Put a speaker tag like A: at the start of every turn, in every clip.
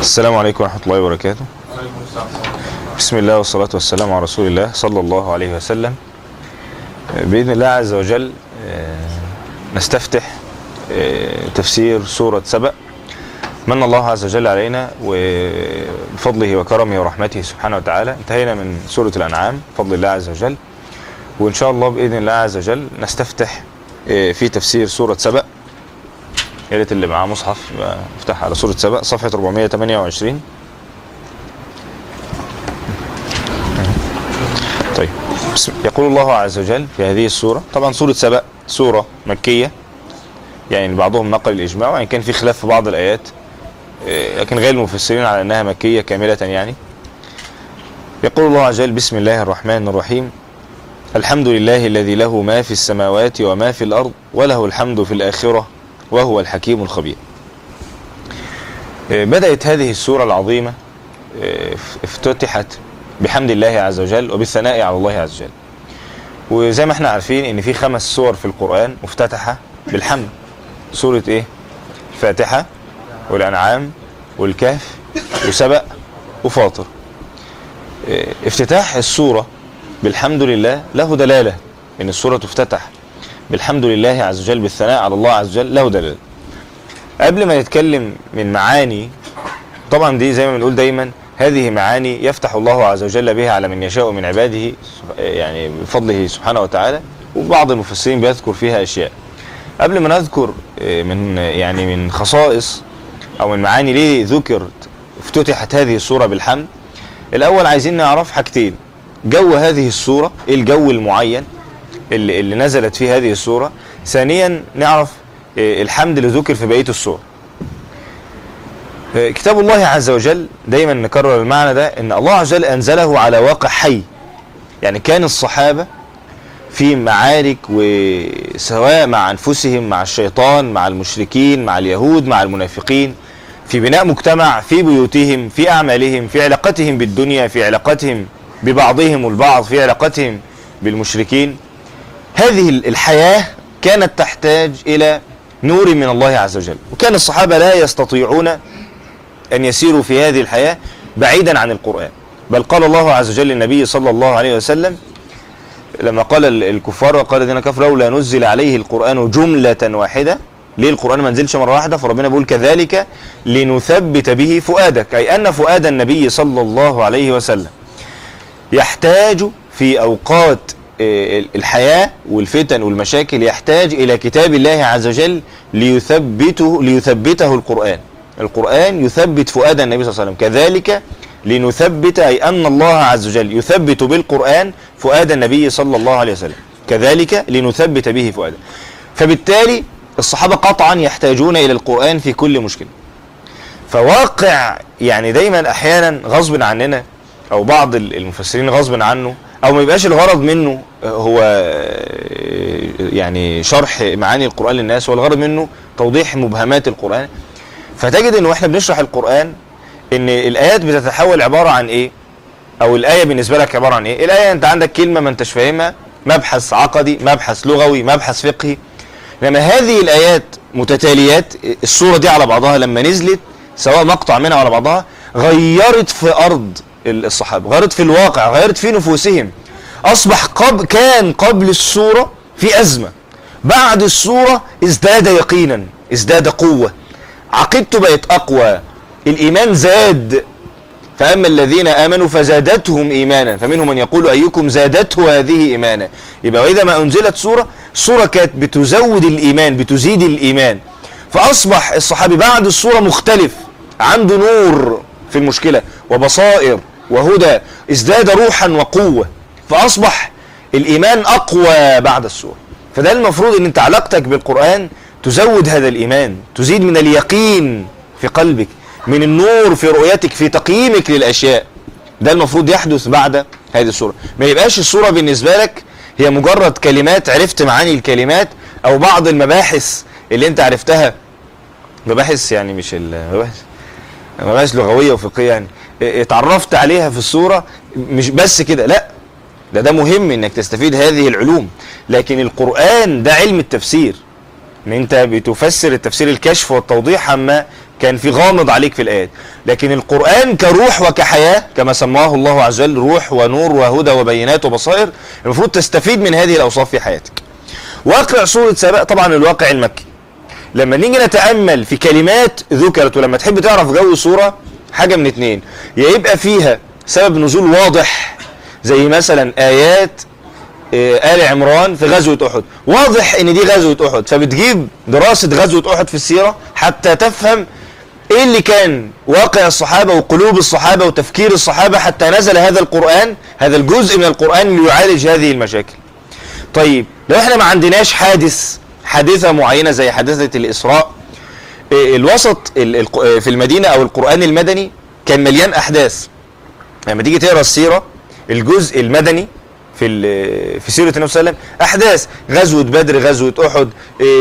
A: السلام عليكم ورحمة الله وبركاته. بسم الله والصلاة والسلام على رسول الله صلى الله عليه وسلم. بإذن الله عز وجل نستفتح تفسير سورة سبأ. من الله عز وجل علينا وبفضله وكرمه ورحمته سبحانه وتعالى انتهينا من سورة الأنعام بفضل الله عز وجل، وإن شاء الله بإذن الله عز وجل نستفتح في تفسير سورة سبأ. يا ريت اللي معاه مصحف افتح على سورة سبأ صفحة 428. طيب، يقول الله عز وجل في هذه السورة. طبعا سورة سبأ سورة مكية، يعني بعضهم نقل الإجماع وإن كان في خلاف في بعض الآيات، لكن غير المفسرين على أنها مكية كاملة. يعني يقول الله عز وجل: بسم الله الرحمن الرحيم، الحمد لله الذي له ما في السماوات وما في الأرض وله الحمد في الآخرة وهو الحكيم الخبير. بدأت هذه السورة العظيمة افتتحت بحمد الله عز وجل وبالثناء على الله عز وجل. وزي ما احنا عارفين ان في 5 سور في القرآن مفتتحة بالحمد. سورة ايه؟ الفاتحة والأنعام والكهف وسبأ وفاطر. افتتاح السورة بالحمد لله له دلالة، ان السورة تفتتح بالحمد لله عز وجل بالثناء على الله عز وجل له دلالة. قبل ما نتكلم من معاني، طبعا دي زي ما بنقول دايما هذه معاني يفتح الله عز وجل بها على من يشاء من عباده، يعني بفضله سبحانه وتعالى، وبعض المفسرين بيذكر فيها أشياء. قبل ما نذكر من خصائص أو من معاني ليه ذكرت افتتحت هذه السورة بالحمد، الأول عايزين نعرف حاجتين: جو هذه السورة، إيه الجو المعين اللي نزلت فيه هذه السورة. ثانيا نعرف الحمد اللي ذكر في بقية السورة. كتاب الله عز وجل دايما نكرر المعنى ده، ان الله عز وجل انزله على واقع حي. يعني كان الصحابة في معارك، وسواء مع انفسهم، مع الشيطان، مع المشركين، مع اليهود، مع المنافقين، في بناء مجتمع، في بيوتهم، في اعمالهم، في علاقتهم بالدنيا، في علاقتهم ببعضهم البعض، في علاقتهم بالمشركين. هذه الحياة كانت تحتاج إلى نور من الله عز وجل، وكان الصحابة لا يستطيعون أن يسيروا في هذه الحياة بعيدا عن القرآن. بل قال الله عز وجل للنبي صلى الله عليه وسلم لما قال الكفار وقال الذين كفروا لا نزل عليه القرآن جملة واحدة. ليه القرآن ما نزلش مرة واحدة؟ فربنا بيقول: كذلك لنثبت به فؤادك، أي أن فؤاد النبي صلى الله عليه وسلم يحتاج في أوقات الحياة والفتن والمشاكل، يحتاج إلى كتاب الله عز وجل ليثبته القرآن يثبت فؤاد النبي صلى الله عليه وسلم. كذلك لنثبت، أي أن الله عز وجل يثبت بالقرآن فؤاد النبي صلى الله عليه وسلم. كذلك لنثبت به فؤاده. فبالتالي الصحابة قطعا يحتاجون إلى القرآن في كل مشكلة. فواقع يعني دايما أحيانا غصب عننا، أو بعض المفسرين غصب عنه، او ما يبقاش الغرض منه هو يعني شرح معاني القرآن للناس، والغرض منه توضيح مبهمات القرآن. فتجد انه احنا بنشرح القرآن ان الايات بتتحول عبارة عن ايه، او الاية بالنسبة لك عبارة عن ايه. الاية انت عندك كلمة ما انتش فاهمها، مبحث عقدي، مبحث لغوي، مبحث فقهي. لما هذه الايات متتاليات، السورة دي على بعضها لما نزلت سواء مقطع منها على بعضها، غيرت في ارض الصحابة، غيرت في الواقع، غيرت في نفوسهم. أصبح كان قبل السورة في أزمة، بعد السورة ازداد يقينا، ازداد قوة، عقيدته بقت أقوى، الإيمان زاد. فأما الذين آمنوا فزادتهم إيمانا، فمنهم من يقول أيكم زادته هذه إيمانا. يبقى وإذا ما أنزلت سورة كانت بتزود الإيمان، بتزيد الإيمان. فأصبح الصحابي بعد السورة مختلف، عنده نور في المشكلة وبصائر وهدى، ازداد روحا وقوة، فأصبح الإيمان أقوى بعد السورة. فده المفروض أن أنت علاقتك بالقرآن تزود هذا الإيمان، تزيد من اليقين في قلبك، من النور في رؤيتك، في تقييمك للأشياء. ده المفروض يحدث بعد هذه السورة. ما يبقاش السورة بالنسبة لك هي مجرد كلمات، عرفت معاني الكلمات، أو بعض المباحث اللي أنت عرفتها، مباحث يعني مش مباحث لغوية وفقهية، يعني اتعرفت عليها في السورة، مش بس كده، لا، ده مهم انك تستفيد هذه العلوم. لكن القرآن ده علم التفسير، ان انت بتفسر التفسير، الكشف والتوضيح عما كان في غامض عليك في الآيات. لكن القرآن كروح وكحياة كما سماه الله عز وجل، روح ونور وهدى وبينات وبصائر، المفروض تستفيد من هذه الأوصاف في حياتك. واقع سورة سبأ طبعا الواقع المكي، لما نيجي نتأمل في كلمات ذكرت، ولما تحب تعرف جو السورة حاجة من اتنين، يا يبقى فيها سبب نزول واضح زي مثلا آيات آل عمران في غزوة أحد، واضح ان دي غزوة أحد، فبتجيب دراسة غزوة أحد في السيرة حتى تفهم ايه اللي كان واقع الصحابة وقلوب الصحابة وتفكير الصحابة حتى نزل هذا القرآن، هذا الجزء من القرآن ليعالج هذه المشاكل. طيب لو احنا ما عندناش حادثة معينة زي حادثة الإسراء، الوسط في المدينة او القرآن المدني كان مليان أحداث. لما تيجي تقرأ السيرة الجزء المدني في سيرة النبي صلى الله عليه وسلم، أحداث غزوة بدر، غزوة أحد،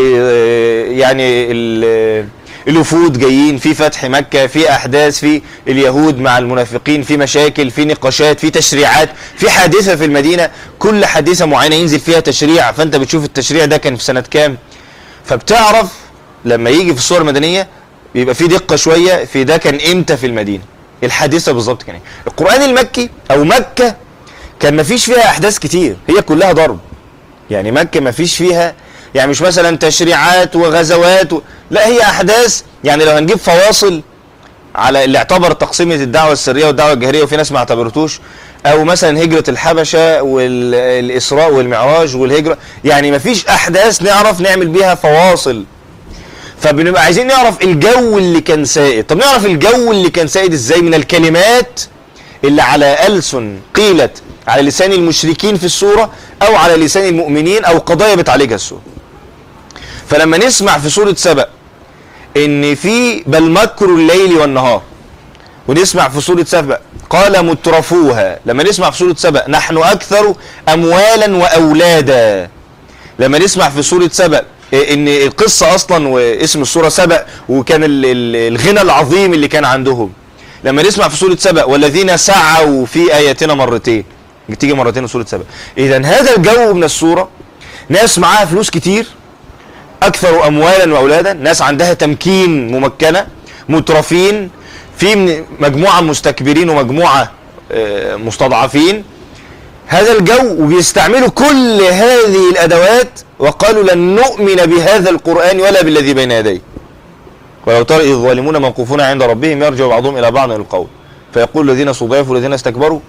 A: يعني الوفود جايين، في فتح مكة، في أحداث، في اليهود مع المنافقين، في مشاكل، في نقاشات، في تشريعات، في حادثة في المدينة، كل حادثة معينة ينزل فيها تشريع، فأنت بتشوف التشريع ده كان في سنة كام، فبتعرف لما يجي في الصور المدنية بيبقى في دقة شوية في ده كان إمتى في المدينة، الحادثة بالظبط كان إيه. القرآن المكي أو مكة كان مفيش فيها أحداث كتير، هي كلها ضرب. يعني مكة مفيش فيها، يعني مش مثلا تشريعات وغزوات لا، هي أحداث. يعني لو هنجيب فواصل على اللي اعتبر تقسيمة الدعوة السرية والدعوة الجهرية وفي ناس ما اعتبرتوش، أو مثلا هجرة الحبشة والإسراء والمعراج والهجرة، يعني مفيش أحداث نعرف نعمل بيها فواصل. فبنبقى عايزين نعرف الجو اللي كان سائد. طب نعرف الجو اللي كان سائد ازاي؟ من الكلمات اللي على ألسن قيلت على لسان المشركين في السورة أو على لسان المؤمنين، أو قضايا بتعالجها السورة. فلما نسمع في سورة سبأ إن في بل مكر الليل والنهار، ونسمع في سورة سبأ قال مترفوها، لما نسمع في سورة سبأ نحن أكثر أموالا وأولادا، لما نسمع في سورة سبأ إن القصة أصلا واسم السورة سبأ وكان الغنى العظيم اللي كان عندهم، لما نسمع في سورة سبأ والذين سعوا في آياتنا مرتين، تيجي مرتين في سورة سبأ. إذن هذا الجو من السورة، ناس معاها فلوس كتير، أكثر أموالا وأولادا، ناس عندها تمكين ممكنة، مترفين، في مجموعة مستكبرين ومجموعة مستضعفين، هذا الجو، وبيستعملوا كل هذه الأدوات، وقالوا لن نؤمن بهذا القرآن ولا بالذي بين يديه ولو ترى إذ الظالمون موقوفون عند ربهم يرجع بعضهم إلى بعض القول فيقول الذين استضعفوا الذين استكبروا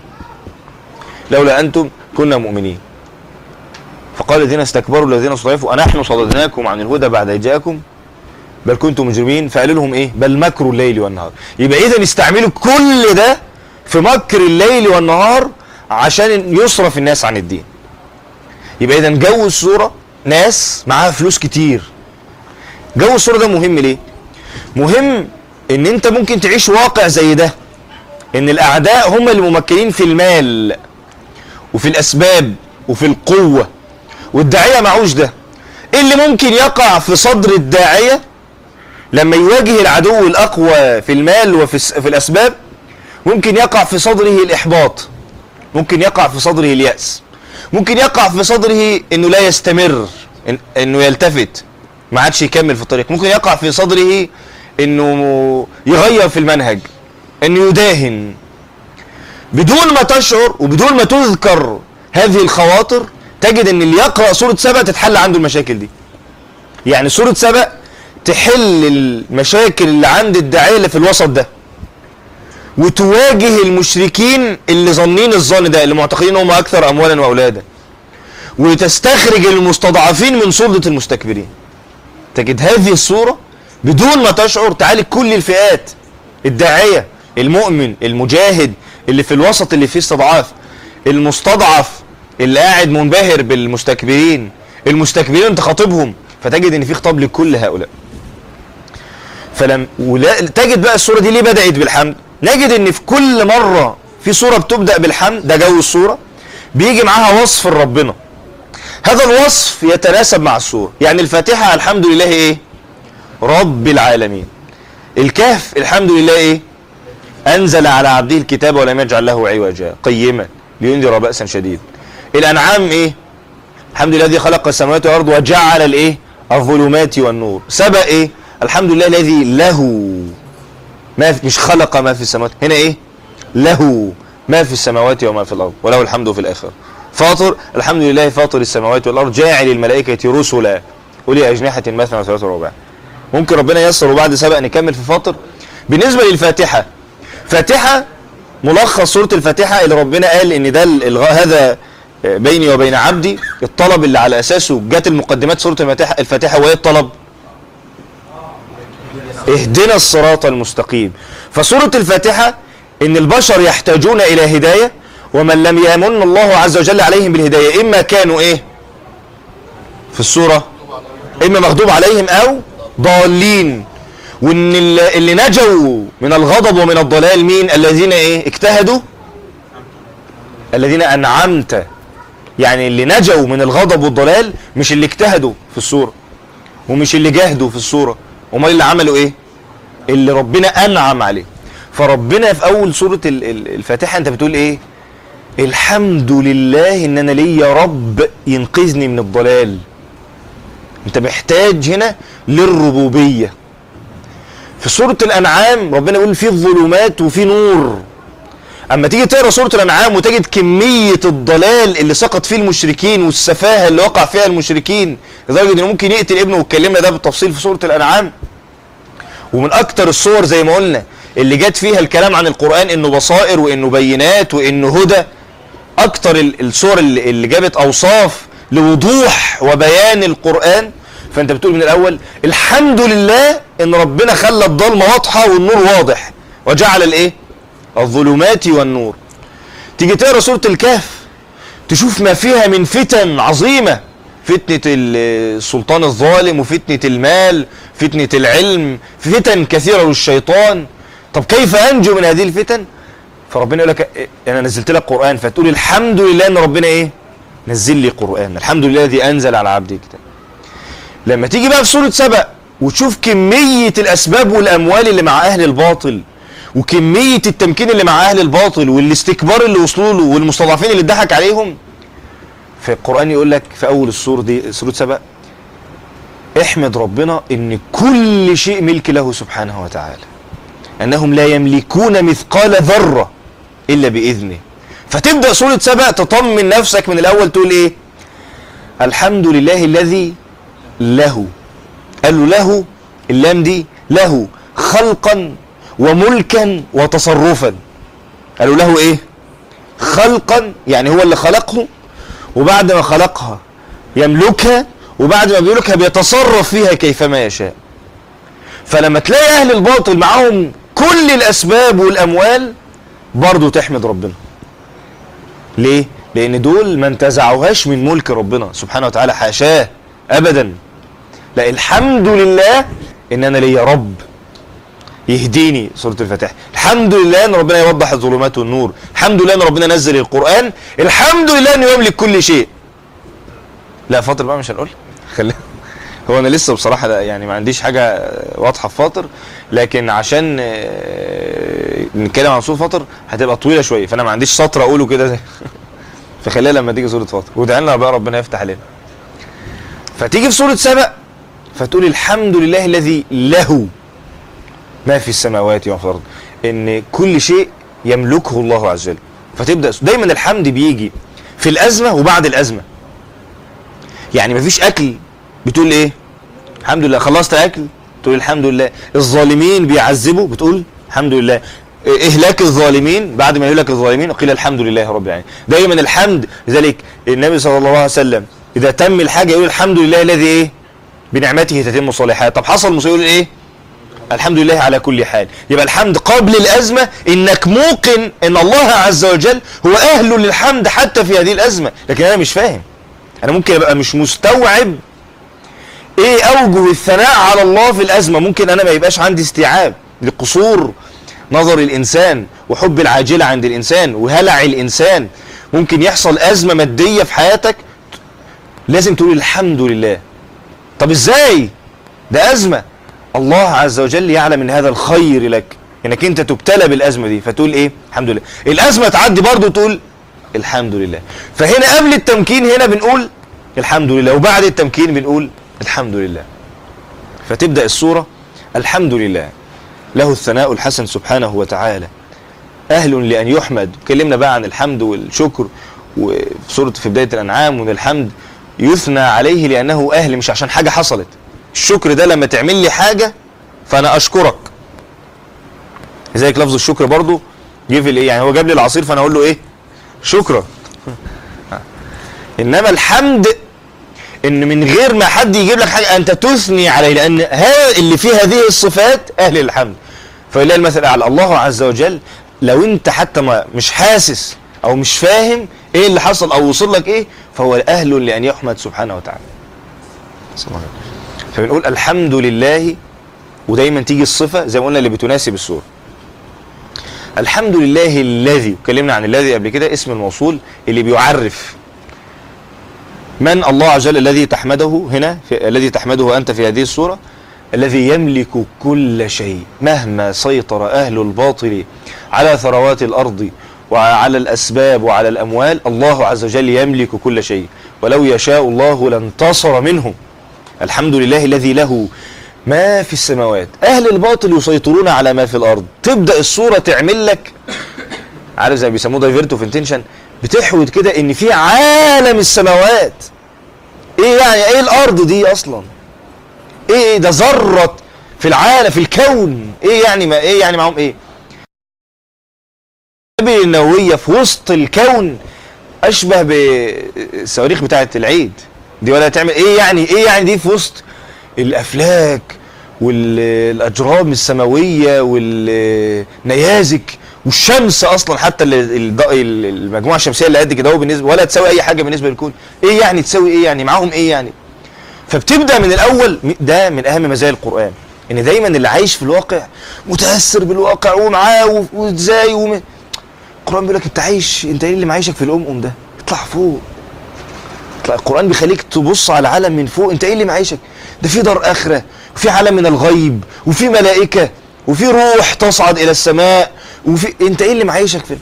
A: لولا أنتم كنا مؤمنين فقال الذين استكبروا الذين استضعفوا أنحن صددناكم عن الهدى بعد إذ جاءكم بل كنتم مجرمين فقالوا لهم إيه بل مكر الليل والنهار. يبقى إذا استعملوا كل ده في مكر الليل والنهار عشان يصرف الناس عن الدين. يبقى إذا جو السورة ناس معاها فلوس كتير. جو السورة ده مهم ليه؟ مهم ان انت ممكن تعيش واقع زي ده، ان الاعداء هم اللي ممكنين في المال وفي الاسباب وفي القوة، والداعية معوش ده. اللي ممكن يقع في صدر الداعية لما يواجه العدو الاقوى في المال وفي الاسباب، ممكن يقع في صدره الاحباط، ممكن يقع في صدره اليأس، ممكن يقع في صدره انه لا يستمر، انه يلتفت ما عادش يكمل في الطريق، ممكن يقع في صدره انه يغير في المنهج، انه يداهن بدون ما تشعر وبدون ما تذكر هذه الخواطر. تجد ان اللي يقرأ سورة سبأ تتحل عنده المشاكل دي. يعني سورة سبأ تحل المشاكل اللي عند الداعية اللي في الوسط ده، وتواجه المشركين اللي ظنين الظن ده، اللي معتقدين هم اكثر اموالا واولادا، وتستخرج المستضعفين من سلطة المستكبرين. تجد هذه الصورة بدون ما تشعر تعالج كل الفئات، الداعية، المؤمن، المجاهد اللي في الوسط اللي فيه استضعاف، المستضعف اللي قاعد منبهر بالمستكبرين، المستكبرين تخاطبهم، فتجد ان في خطاب لكل هؤلاء. تجد بقى الصورة دي ليه بدأت بالحمد؟ نجد ان في كل مرة في صورة بتبدأ بالحمد، ده جو الصورة، بيجي معاها وصف ربنا، هذا الوصف يتناسب مع الصورة. يعني الفاتحة الحمد لله ايه؟ رب العالمين. الكهف الحمد لله ايه؟ انزل على عبده الكتاب ولم يجعل له عوجا قيما لينذر بأسا شديدا. الانعام ايه؟ الحمد لله الذي خلق السماوات والارض وجعل الايه؟ الظلمات والنور. سبأ ايه؟ الحمد لله الذي له مش خلق ما في السماوات، هنا ايه؟ له ما في السماوات وما في الارض وله الحمد في الاخره. فاطر، الحمد لله فاطر السماوات والارض جاعل الملائكه رسلا اولي اجنحه مثنى وثلاث ورباع. ممكن ربنا ييسر وبعد سبق نكمل في فاطر. بالنسبه للفاتحه، فاتحه ملخص سوره الفاتحه اللي ربنا قال ان ده هذا بيني وبين عبدي، الطلب اللي على اساسه جت المقدمات سوره الفاتحه وهي الطلب اهدنا الصراط المستقيم. فسوره الفاتحه ان البشر يحتاجون الى هدايه، ومن لم يمن الله عز وجل عليهم بالهدايه اما كانوا ايه في السوره؟ اما مغضوب عليهم او ضالين. وان اللي نجوا من الغضب ومن الضلال مين؟ الذين ايه؟ اجتهدوا، الذين انعمت. يعني اللي نجوا من الغضب والضلال مش اللي اجتهدوا في السوره، ومش اللي جاهدوا في السوره، امال اللي عملوا ايه؟ اللي ربنا انعم عليه. فربنا في اول سوره الفاتحه انت بتقول ايه؟ الحمد لله ان انا ليا رب ينقذني من الضلال. انت محتاج هنا للربوبيه. في سوره الانعام ربنا يقول في ظلمات وفي نور. اما تيجي تقرا سوره الانعام وتجد كميه الضلال اللي سقط فيه المشركين والسفاهه اللي وقع فيها المشركين لدرجه انه ممكن يقتل ابنه، واتكلمنا ده بالتفصيل في سوره الانعام. ومن اكتر الصور زي ما قلنا اللي جت فيها الكلام عن القرآن انه بصائر وانه بينات وانه هدى، اكتر الصور اللي جابت اوصاف لوضوح وبيان القرآن. فانت بتقول من الاول الحمد لله ان ربنا خلى الضلمة واضحة والنور واضح، وجعل الايه؟ الظلمات والنور. تيجي تقرا سورة الكهف تشوف ما فيها من فتن عظيمة، فتنة السلطان الظالم، وفتنة المال، فتنة العلم، فتن كثيرة للشيطان. طب كيف أنجو من هذه الفتن؟ فربنا يقول لك أنا نزلت لك قرآن، فتقول الحمد لله أن ربنا إيه؟ نزل لي قرآن، الحمد لله الذي أنزل على عبده كتاب. لما تيجي بقى في سورة سبأ وتشوف كمية الأسباب والأموال اللي مع أهل الباطل، وكمية التمكين اللي مع أهل الباطل، والاستكبار اللي وصلوا له، والمستضعفين اللي اتضحك عليهم، في القرآن يقول لك في أول السورة دي سورة سبأ احمد ربنا ان كل شيء ملك له سبحانه وتعالى، انهم لا يملكون مثقال ذرة الا باذنه. فتبدأ سورة سبأ تطمن نفسك من الاول تقول ايه؟ الحمد لله الذي له، قالوا له اللام دي له خلقا وملكا وتصرفا. قالوا له ايه؟ خلقا يعني هو اللي خلقه، وبعد ما خلقها يملكها، وبعد ما بيملكها بيتصرف فيها كيفما يشاء. فلما تلاقي اهل الباطل معاهم كل الاسباب والاموال برضو تحمد ربنا. ليه؟ لان دول ما انتزعوهاش من ملك ربنا سبحانه وتعالى، حاشاه ابدا. لا، الحمد لله ان انا ليا رب يهديني. سورة الفاتحة الحمد لله ان ربنا يوضح الظلمات والنور، الحمد لله ان ربنا نزل القرآن، الحمد لله انه يملك كل شيء. لا فاطر بقى مش هنقول، خلينا هو انا لسه بصراحة يعني ما عنديش حاجة واضحة في فاطر، لكن عشان نتكلم عن سورة فاطر هتبقى طويلة شوية، فانا ما عنديش سطر اقوله كده فخليها لما تيجي سورة فاطر، وادعي لنا بقى ربنا يفتح علينا. فتيجي في سورة سبأ فتقول الحمد لله الذي له ما في السماوات وما في الارض، ان كل شيء يملكه الله عز وجل. فتبدا دايما الحمد بيجي في الازمه وبعد الازمه. يعني مفيش اكل بتقول ايه؟ الحمد لله. خلصت اكل تقول الحمد لله. الظالمين بيعذبوا بتقول الحمد لله. اهلاك الظالمين بعد ما يهلك الظالمين قيل الحمد لله رب العالمين. دايما الحمد. لذلك النبي صلى الله عليه وسلم اذا تم الحاجه يقول الحمد لله الذي ايه؟ بنعمته تتم الصالحات. طب حصل مصيبه يقول ايه؟ الحمد لله على كل حال. يبقى الحمد قبل الأزمة انك موقن ان الله عز وجل هو اهل للحمد حتى في هذه الأزمة. لكن انا مش فاهم، انا ممكن ابقى مش مستوعب ايه اوجه الثناء على الله في الأزمة. ممكن انا ما يبقاش عندي استيعاب لقصور نظر الانسان وحب العاجلة عند الانسان وهلع الانسان. ممكن يحصل أزمة مادية في حياتك لازم تقول الحمد لله. طب ازاي؟ ده أزمة، الله عز وجل يعلم ان هذا الخير لك، انك انت تبتلى بالازمه دي، فتقول ايه؟ الحمد لله. الازمه تعدي برضه تقول الحمد لله. فهنا قبل التمكين هنا بنقول الحمد لله، وبعد التمكين بنقول الحمد لله. فتبدا السوره الحمد لله. له الثناء الحسن سبحانه وتعالى، أهل لأن يحمد. اتكلمنا بقى عن الحمد والشكر في بداية الأنعام، وأن الحمد يثنى عليه لأنه أهل، مش عشان حاجة حصلت. الشكر ده لما تعمل لي حاجة فأنا أشكرك. لذلك لفظ الشكر برضو جه في الايه، يعني هو جاب لي العصير فأنا أقول له إيه؟ شكرا. إنما الحمد إن من غير ما حد يجيب لك حاجة أنت تثني عليه، لأن هذا اللي فيه هذه الصفات أهل الحمد. فلله المثل الأعلى. الله عز وجل لو أنت حتى ما مش حاسس أو مش فاهم إيه اللي حصل أو وصل لك إيه، فهو أهل لأن يحمد سبحانه وتعالى. فبنقول الحمد لله، ودايما تيجي الصفة زي ما قلنا اللي بتناسب السورة. الحمد لله الذي، اتكلمنا عن الذي قبل كده، اسم الموصول اللي بيعرف من الله عز وجل الذي تحمده هنا، الذي تحمده أنت في هذه السورة، الذي يملك كل شيء. مهما سيطر أهل الباطل على ثروات الأرض وعلى الأسباب وعلى الأموال، الله عز وجل يملك كل شيء، ولو يشاء الله لانتصر منهم. الحمد لله الذي له ما في السماوات. أهل الباطل يسيطرون على ما في الأرض. تبدأ الصورة تعمل لك، عارف زي بيسموه دايفيرتيف انتنشن، بتحود كده ان في عالم السماوات. ايه يعني ايه الارض دي اصلا؟ ايه ده ذرة في العالم في الكون. ايه يعني ما ايه يعني معهم ايه؟ النبي النووية في وسط الكون اشبه بالصواريخ بتاعت العيد دي، ولا تعمل ايه يعني دي في وسط الافلاك والاجرام السماوية والنيازك والشمس اصلا، حتى المجموعه الشمسيه اللي قد كده هو بالنسبه ولا تساوي اي حاجه بالنسبه للكون. ايه يعني تساوي ايه يعني معاهم ايه يعني؟ فبتبدا من الاول. ده من اهم مزايا القران، ان دايما اللي عايش في الواقع متاثر بالواقع ومعاه وازاي القران بيقول لك انت عايش، انت ايه اللي معيشك في الامم ده؟ اطلع فوق. القران بيخليك تبص على العالم من فوق. انت ايه اللي معيشك ده؟ في دار اخره، وفي عالم من الغيب، وفي ملائكه، وفي روح تصعد الى السماء، وفي انت ايه اللي معيشك في.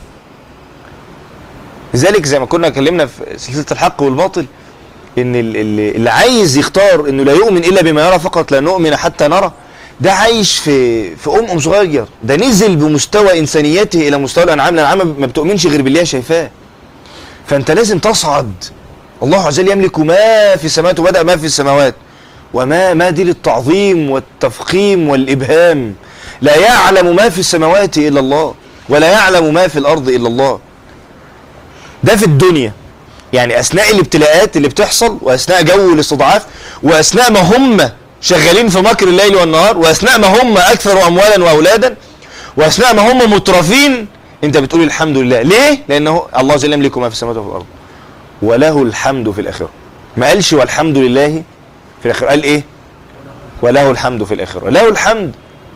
A: لذلك زي ما كنا اتكلمنا في سلسله الحق والباطل، ان اللي عايز يختار انه لا يؤمن الا بما يرى فقط، لا نؤمن حتى نرى، ده عايش في صغير. ده نزل بمستوى انسانيته الى مستوى الانعام. الانعام ما بتؤمنش غير بالله شايفاه. فانت لازم تصعد. الله عز وجل يملك ما في السماوات، وبدأ ما في السماوات، وما دي للتعظيم والتفخيم والابهام. لا يعلم ما في السماوات إلا الله، ولا يعلم ما في الأرض إلا الله. ده في الدنيا، يعني أثناء الابتلاءات اللي بتحصل، وأثناء جو الاستضعاف، وأثناء ما هم شغالين في مكر الليل والنهار، وأثناء ما هم أكثر أموالا وأولادا، وأثناء ما هم مترفين، أنت بتقول الحمد لله. ليه؟ لأنه الله جل يملك ما في السماوات وفي الأرض، وله الحمد في الآخرة. ما قالش والحمد لله في الآخرة، قال إيه؟ وله الحمد في الآخرة. له الحمد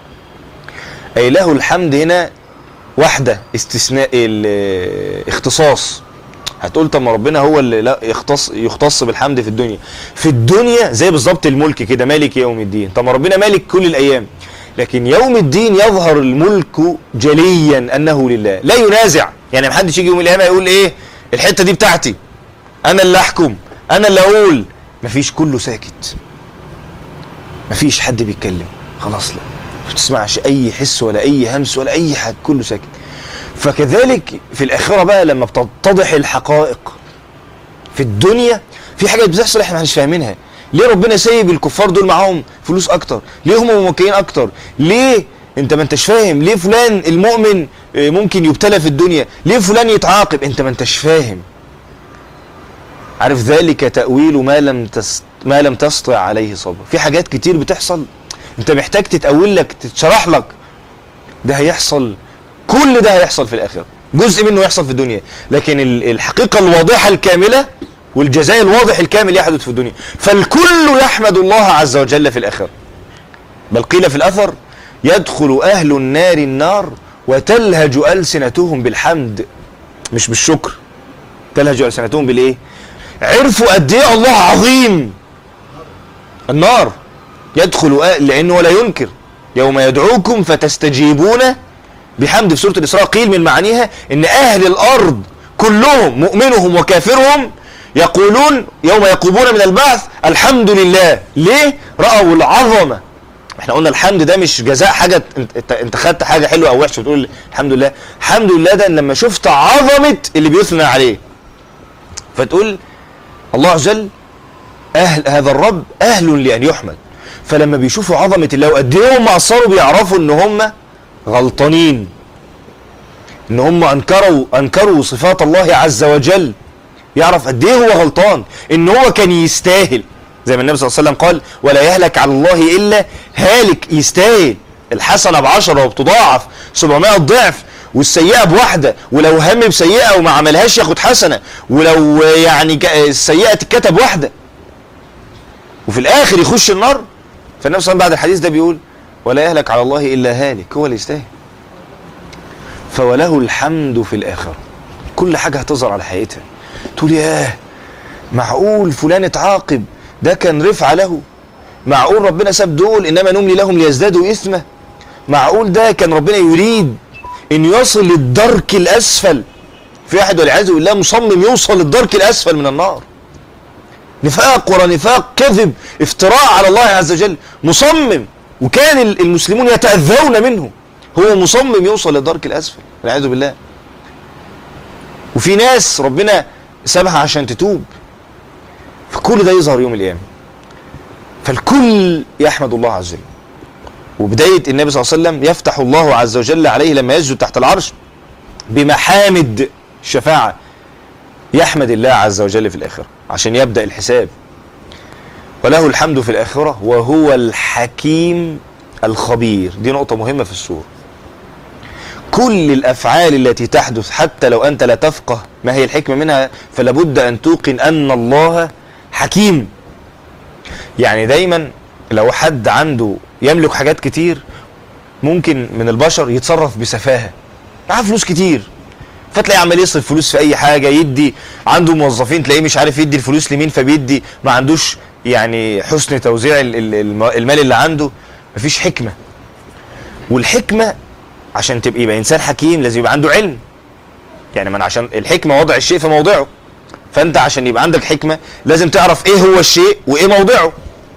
A: أي له الحمد هنا وحده، استثناء الاختصاص. هتقول طب ما ربنا هو اللي لا يختص بالحمد في الدنيا. في الدنيا زي بالظبط الملك كده، مالك يوم الدين. طب ما ربنا مالك كل الأيام، لكن يوم الدين يظهر الملك جليا أنه لله، لا ينازع. يعني ما حدش يجي يوم القيامة يقول إيه الحتة دي بتاعتي، أنا اللي أحكم، أنا اللي أقول. مفيش، كله ساكت، مفيش حد بيتكلم، خلاص لا ما تسمعش أي حس ولا أي همس ولا أي حاجة، كله ساكت. فكذلك في الآخرة بقى لما بتتضح الحقائق. في الدنيا في حاجات بتحصل احنا مش فاهمينها. ليه ربنا سايب الكفار دول معاهم فلوس أكتر؟ ليه هم ممكنين أكتر؟ ليه انت ما انتش فاهم؟ ليه فلان المؤمن ممكن يبتلى في الدنيا؟ ليه فلان يتعاقب؟ انت ما انتش فاهم. عارف ذلك تأويل ما لم تستطع عليه صبر. في حاجات كتير بتحصل انت محتاج تتأول لك، تتشرح لك. ده هيحصل، كل ده هيحصل في الآخرة، جزء منه يحصل في الدنيا، لكن الحقيقة الواضحة الكاملة والجزاء الواضح الكامل يحدث في الدنيا. فالكل يحمد الله عز وجل في الآخرة. بل قيل في الأثر يدخل أهل النار النار وتلهج ألسنتهم بالحمد، مش بالشكر. تلهج ألسنتهم بالإيه؟ عرفوا قد إيه الله عظيم. النار يدخل لأنه لا ينكر يوم يدعوكم فتستجيبون بحمد. في سورة الإسراء قيل من معانيها إن أهل الأرض كلهم مؤمنهم وكافرهم يقولون يوم يقومون من البعث الحمد لله. ليه؟ رأوا العظمة، احنا قلنا الحمد ده مش جزاء حاجه انت خدت حاجه حلوه او وحشه وتقول الحمد لله. الحمد لله ده لما شفت عظمه اللي بيثنى عليه فتقول الله عز وجل هذا الرب اهل لان يحمد. فلما بيشوفوا عظمه الله وقد ايه هم قصروا بيعرفوا ان هم غلطانين، ان هم انكروا صفات الله عز وجل، يعرف قد ايه هو غلطان، ان هو كان يستاهل زي ما النبي صلى الله عليه وسلم قال ولا يهلك على الله الا هالك. يستاهل الحسنه ب10 وبتضاعف 700 ضعف، والسيئه بواحده، ولو هم بسيئه وما عملهاش ياخد حسنه، ولو يعني السيئه تتكتب واحده، وفي الاخر يخش النار. فالنبي صلى الله عليه وسلم بعد الحديث ده بيقول ولا يهلك على الله الا هالك، هو اللي يستاهل. فوله الحمد في الاخره. كل حاجه هتظهر على حقيقتها، تقول ياه معقول فلان اتعاقب، ده كان رفعه له، معقول ربنا ساب دول انما نملي لهم ليزدادوا اثما، معقول ده كان ربنا يريد ان يصل للدرك الاسفل. في واحد والعياذ بالله مصمم يوصل للدرك الاسفل من النار، نفاق ورا نفاق، كذب، افتراء على الله عز وجل، مصمم، وكان المسلمون يتأذون منه، هو مصمم يوصل للدرك الاسفل والعياذ بالله. وفي ناس ربنا سابها عشان تتوب، فكل ده يظهر يوم القيامة. فالكل يحمد الله عز وجل. وبداية النبي صلى الله عليه وسلم يفتح الله عز وجل عليه لما يسجد تحت العرش بمحامد الشفاعة، يحمد الله عز وجل في الآخرة عشان يبدأ الحساب. وله الحمد في الآخرة وهو الحكيم الخبير. دي نقطة مهمة في السورة. كل الأفعال التي تحدث حتى لو أنت لا تفقه ما هي الحكمة منها فلابد أن توقن أن الله حكيم. يعني دايما لو حد عنده يملك حاجات كتير ممكن من البشر يتصرف بسفاهة، معاه فلوس كتير فتلاقيه عمال يصرف فلوس في اي حاجة، يدي عنده موظفين تلاقيه مش عارف يدي الفلوس لمين فبيدي، ما عندوش يعني حسن توزيع المال اللي عنده، مفيش حكمة. والحكمة عشان يبقى انسان حكيم لازم يبقى عنده علم. يعني من عشان الحكمة وضع الشيء في موضعه، فانت عشان يبقى عندك حكمة لازم تعرف ايه هو الشيء وايه موضعه.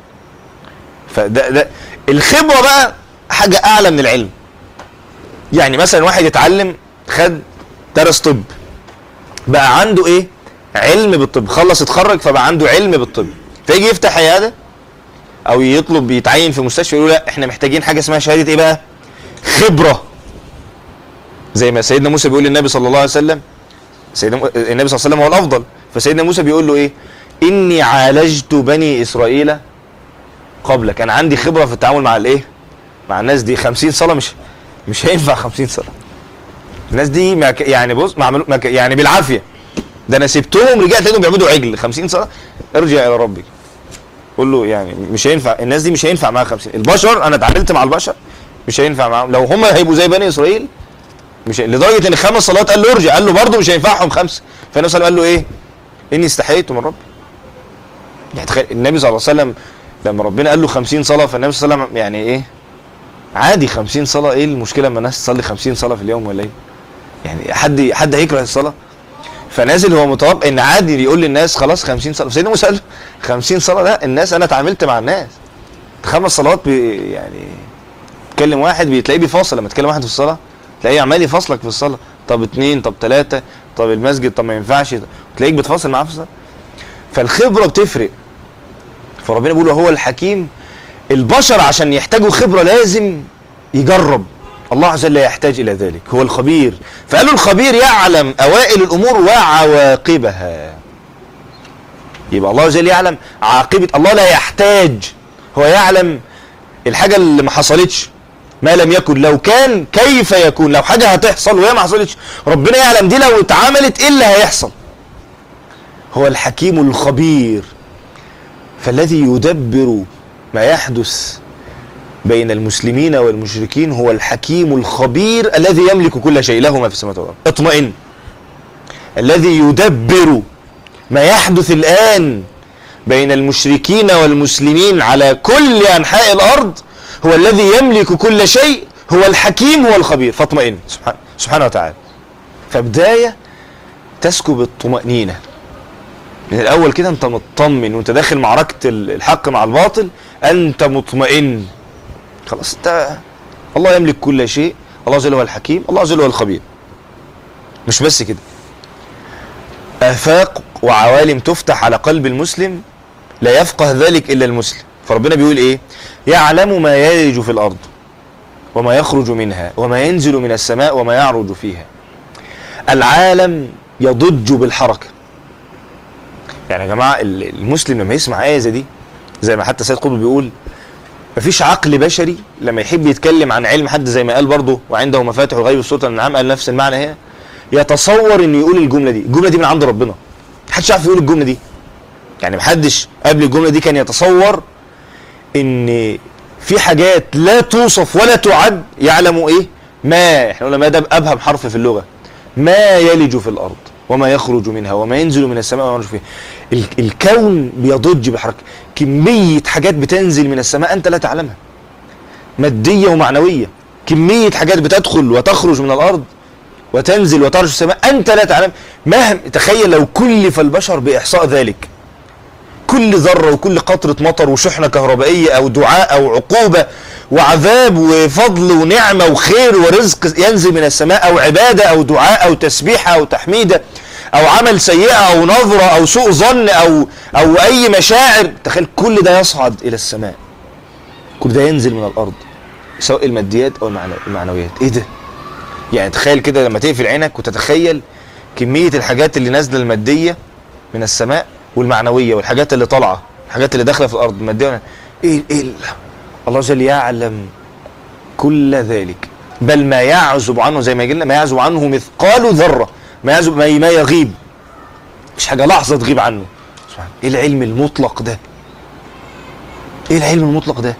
A: فده الخبرة بقى حاجة اعلى من العلم. يعني مثلا واحد يتعلم درس طب بقى عنده ايه علم بالطب، خلص اتخرج فبقى عنده علم بالطب، فيجي يفتح عيادة او يطلب يتعين في مستشفى يقولوا لا احنا محتاجين حاجة اسمها شهادة ايه بقى خبرة. زي ما سيدنا موسى بيقول للنبي صلى الله عليه وسلم، النبي صلى الله عليه وسلم هو الافضل، فسيدنا موسى بيقول له ايه اني عالجت بني اسرائيل قبلك، انا عندي خبرة في التعامل مع الايه مع الناس دي. 50 صلاة مش هينفع 50 صلاة. الناس دي يعني بص يعني بالعافية، ده انا سبتهم رجعت لقيتهم بيعبدوا عجل. 50 صلاة ارجع الى ربك، قول له يعني مش هينفع، الناس دي مش هينفع معاها 50. البشر انا اتعاملت مع البشر مش هينفع معاهم، لو هم هيبقوا زي بني اسرائيل مش لدرجة ان 5 صلوات قال له ارجع، قال له برضه مش هينفعهم 5. فالنبي صلى الله عليه وسلم قال له ايه اني استحييت من ربي. يعني تخيل النبي صلى الله عليه وسلم لما ربنا قال له 50 صلاة، فالنبي صلى الله عليه وسلم يعني ايه عادي 50 صلاة، ايه المشكلة لما الناس تصلي 50 صلاة في اليوم ولا ايه؟ يعني حد هيكره الصلاة؟ فنازل هو متوقع ان عادي يقول للناس خلاص 50 صلاة. سيدنا موسى قال 50 صلاة لا، الناس انا اتعاملت مع الناس 5 صلوات يعني تكلم واحد بتلاقيه بيفاصل، لما تكلم واحد في الصلاة تلاقيه عمال يفاصلك في الصلاة، طب 2 طب 3 طب المسجد طب ما ينفعش، تلاقيك بتفاصل معاه في الصلاة. فالخبرة بتفرق. فربنا بيقول هو الحكيم. البشر عشان يحتاجوا خبرة لازم يجرب، الله عز وجل يحتاج الى ذلك، هو الخبير. فقالوا الخبير يعلم اوائل الامور وعواقبها. يبقى الله عز وجل يعلم عاقبة، الله لا يحتاج، هو يعلم الحاجة اللي ما حصلتش، ما لم يكن لو كان كيف يكون، لو حاجة هتحصل وهي ما حصلتش ربنا يعلم دي لو اتعملت ايه اللي هيحصل. هو الحكيم الخبير. فالذي يدبر ما يحدث بين المسلمين والمشركين هو الحكيم الخبير الذي يملك كل شيء، له ما في السماوات والارض. اطمئن. الذي يدبر ما يحدث الآن بين المشركين والمسلمين على كل أنحاء الأرض هو الذي يملك كل شيء، هو الحكيم، هو الخبير. فاطمئن سبحانه وتعالى. فبداية تسكب الطمأنينة من الأول كده، أنت مطمن وأنت داخل معركة الحق مع الباطل، أنت مطمئن خلاص الله يملك كل شيء، الله عز وجل هو الحكيم، الله عز وجل هو الخبير. مش بس كده، آفاق وعوالم تفتح على قلب المسلم لا يفقه ذلك إلا المسلم. فربنا بيقول إيه؟ يعلم ما يلج في الأرض وما يخرج منها وما ينزل من السماء وما يعرج فيها. العالم يضج بالحركة. يعني يا جماعة المسلم لما يسمع آية زي دي، زي ما حتى سيد قطب بيقول مفيش عقل بشري لما يحب يتكلم عن علم حد زي ما قال برضه وعنده مفاتح الغيب سورة الأنعام قال نفس المعنى هنا، يتصور انه يقول الجملة دي من عند ربنا. محدش عارف يقول الجملة دي. يعني محدش قبل الجملة دي كان يتصور ان في حاجات لا توصف ولا تعد يعلم ايه ما، احنا قلنا ما ده ابهم حرف في اللغة، ما يلج في الارض وما يخرج منها وما ينزل من السماء وما يعرج فيها. الكون بيضج بحركة، كمية حاجات بتنزل من السماء انت لا تعلمها، مادية ومعنوية. كمية حاجات بتدخل وتخرج من الارض وتنزل وترج السماء انت لا تعلم. مهما تخيل لو كلف البشر باحصاء ذلك، كل ذره وكل قطره مطر وشحنه كهربائيه او دعاء او عقوبه وعذاب وفضل ونعمه وخير ورزق ينزل من السماء، او عباده او دعاء او تسبيحه او تحميده او عمل سيئه او نظره او سوء ظن او اي مشاعر، تخيل كل ده يصعد الى السماء، كل ده ينزل من الارض سواء الماديات او المعنويات. ايه ده؟ يعني تخيل كده لما تقفل عينك وتتخيل كمية الحاجات اللي نازلة المادية من السماء والمعنوية والحاجات اللي طالعة، الحاجات اللي داخلة في الأرض المادية. الله جل يعلم كل ذلك، بل ما يعزب عنه زي ما يجينا ما يعزب عنه مثقال ذرة، ما يغيب، مش حاجة لحظة تغيب عنه. ايه العلم المطلق ده؟ ايه العلم المطلق ده؟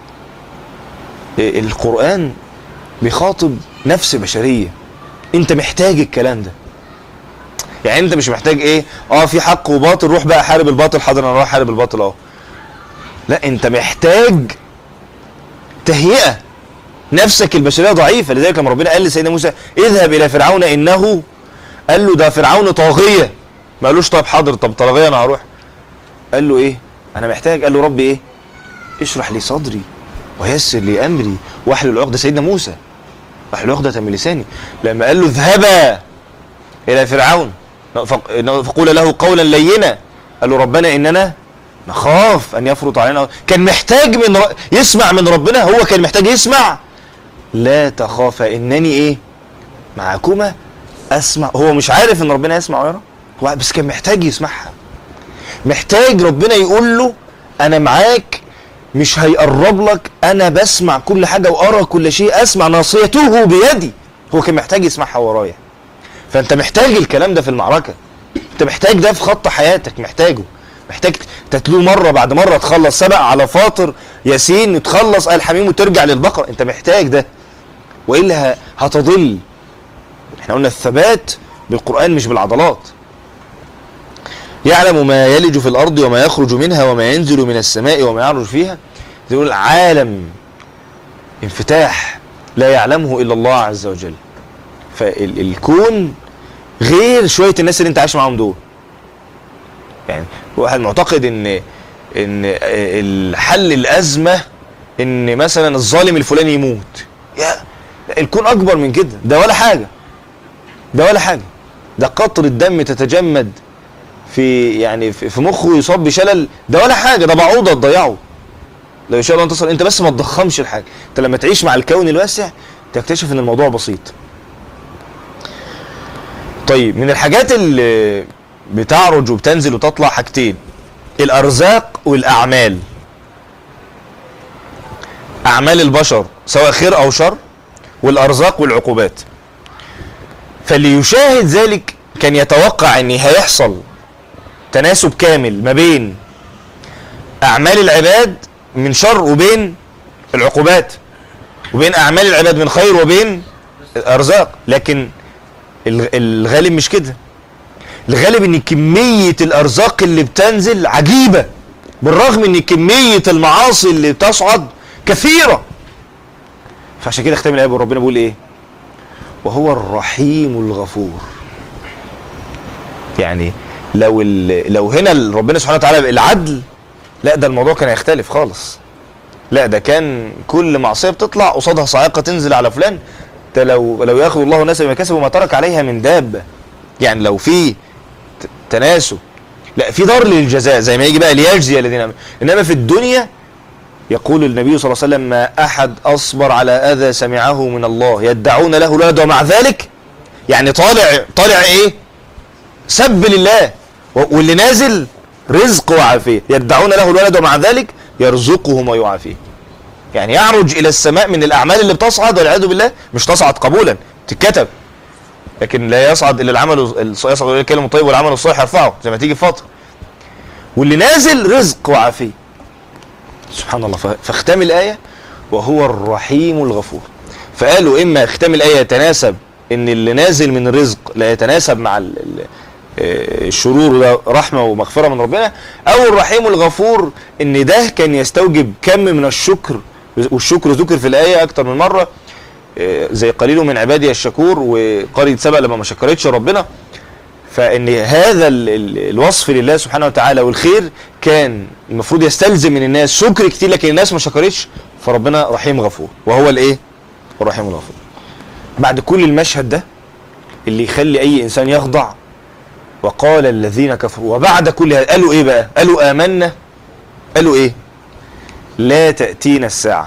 A: القرآن بيخاطب نفس بشرية، انت محتاج الكلام ده. يعني انت مش محتاج ايه في حق وباطل روح بقى حارب الباطل، حاضر انا راح حارب الباطل اهو. لا، انت محتاج تهيئة، نفسك البشرية ضعيفة. لذلك لما ربنا قال لسيدنا موسى اذهب الى فرعون انه، قال له ده فرعون طاغية، ما قالوش طب حاضر طب طاغية انا هروح، قال له ايه انا محتاج، قال له ربي ايه اشرح لي صدري ويسر لي امري واحلل عقدة. سيدنا موسى واحلل عقدة من لساني، لما قال له اذهبا الى فرعون فقول له قولا لينا، قال له ربنا اننا نخاف ان يفرط علينا. كان محتاج يسمع من ربنا، هو كان محتاج يسمع لا تخافا انني ايه معكما اسمع. هو مش عارف ان ربنا يسمع ويرى، هو بس كان محتاج يسمعها، محتاج ربنا يقول له انا معاك، مش هيقرب لك، انا بسمع كل حاجة وارى كل شيء، اسمع ناصيته بيدي. هو كان محتاج يسمعها ورايا. فانت محتاج الكلام ده في المعركة، انت محتاج ده في خط حياتك، محتاج تتلوه مرة بعد مرة، تخلص سبق على فاطر ياسين وتخلص آل حميم وترجع للبقرة. انت محتاج ده وإلا هتضل. احنا قلنا الثبات بالقرآن مش بالعضلات. يعلم ما يلج في الأرض وما يخرج منها وما ينزل من السماء وما يعرج فيها. يقول عالم انفتاح لا يعلمه إلا الله عز وجل. فالكون غير شوية الناس اللي انت عايش معاهم دول. يعني واحد معتقد ان الحل الازمة ان مثلا الظالم الفلاني يموت، يا الكون اكبر من كده، ده ولا حاجة، ده قطر الدم تتجمد في مخه يصاب بشلل، ده ولا حاجة، ده بعوضة تضيعه لو ان شاء الله انتصر. انت بس ما تضخمش الحاجة، انت لما تعيش مع الكون الواسع تكتشف ان الموضوع بسيط. طيب من الحاجات اللي بتعرج وبتنزل وتطلع حاجتين، الارزاق والاعمال. اعمال البشر سواء خير او شر، والارزاق والعقوبات. فاللي يشاهد ذلك كان يتوقع ان هيحصل تناسب كامل ما بين اعمال العباد من شر وبين العقوبات، وبين اعمال العباد من خير وبين الارزاق. لكن الغالب مش كده. الغالب ان كمية الارزاق اللي بتنزل عجيبة، بالرغم ان كمية المعاصي اللي بتصعد كثيرة. فعشان كده اختم الآية وربنا بيقول ايه؟ وهو الرحيم الغفور. يعني لو هنا ربنا سبحانه وتعالى العدل، لا ده الموضوع كان هيختلف خالص. لا ده كان كل معصيه بتطلع قصادها صاعقه تنزل على فلان. ده لو ياخذ الله الناس بما كسبوا ما ترك عليها من دابه. يعني لو في تناسب، لا في دار للجزاء زي ما يجي بقى ليجزي الذين امنوا. انما في الدنيا يقول النبي صلى الله عليه وسلم ما احد اصبر على اذى سمعه من الله يدعون له الولد ومع ذلك، يعني طالع ايه؟ سب لله، واللي نازل رزق وعافيه. يدعون له الولد ومع ذلك يرزقهم ويعافيه. يعني يعرج الى السماء من الاعمال اللي بتصعد والعياذ بالله، مش تصعد قبولا تتكتب، لكن لا يصعد الا العمل يصعد الى الكلم الطيب والعمل الصالح يرفعه زي ما تيجي في فتره. واللي نازل رزق وعافيه. سبحان الله. فاختم الايه وهو الرحيم الغفور. فقالوا اما اختم الايه يتناسب ان اللي نازل من رزق لا يتناسب مع الشرور ده رحمه ومغفره من ربنا، او الرحيم الغفور ان ده كان يستوجب كم من الشكر، والشكر ذكر في الايه اكتر من مره، زي قليل من عبادي الشكور وقرية سبأ لما ما شكرتش ربنا. فان هذا الوصف لله سبحانه وتعالى والخير كان المفروض يستلزم من الناس شكر كتير، لكن الناس ما شكرتش، فربنا رحيم غفور وهو الايه؟ الرحيم الغفور. بعد كل المشهد ده اللي يخلي اي انسان يخضع، وقال الذين كفروا وبعد كل هذا قالوا ايه بقى؟ قالوا آمنا. قالوا ايه؟ لا تأتينا الساعة.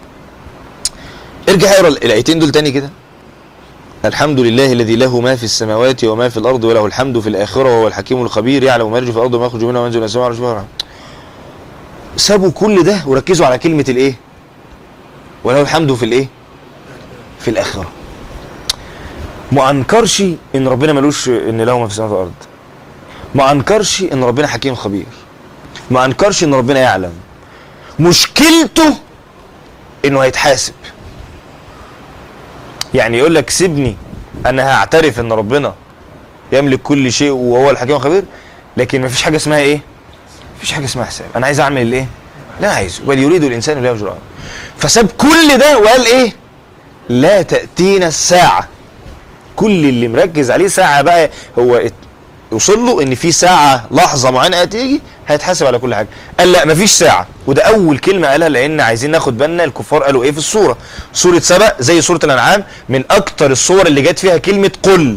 A: ارجع اقرا الايتين دول تاني كده. الحمد لله الذي له ما في السماوات وما في الارض وله الحمد في الاخره وهو الحكيم الخبير يعلم ما يلج في الارض وما يخرج منها وما ينزل من السماء وما يعرج. سابوا كل ده وركزوا على كلمه الايه؟ وله الحمد في الايه؟ في الاخره. ما انكرش ان ربنا ملوش ان له ما في السماوات والارض، ما انكرش ان ربنا حكيم خبير، ما انكرش ان ربنا يعلم. مشكلته انه هيتحاسب. يعني يقول لك سيبني انا هعترف ان ربنا يملك كل شيء وهو الحكيم الخبير، لكن مفيش حاجه اسمها ايه؟ مفيش حاجه اسمها حساب. انا عايز اعمل الايه؟ لا عايزه. بل يريد الانسان لا يجرؤ. فساب كل ده وقال ايه؟ لا تأتينا الساعة. كل اللي مركز عليه ساعة بقى هو يوصل له ان في ساعة لحظة معينة هتيجي هيتحاسب على كل حاجة. قال لا مفيش ساعة، وده اول كلمة قالها، لان عايزين ناخد بالنا الكفار قالوا ايه في السورة. سورة سبأ زي سورة الانعام من اكتر الصور اللي جت فيها كلمة قل.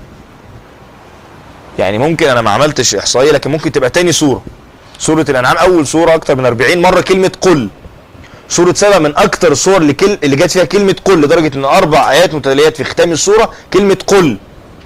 A: يعني ممكن انا ما عملتش احصائية لكن ممكن تبقى تاني سورة. سورة الانعام اول سورة اكتر من 40 مرة كلمة قل. سورة سبأ من اكتر الصور اللي جت فيها كلمة قل، لدرجة ان 4 ايات متتاليات في ختام السورة كلمة قل.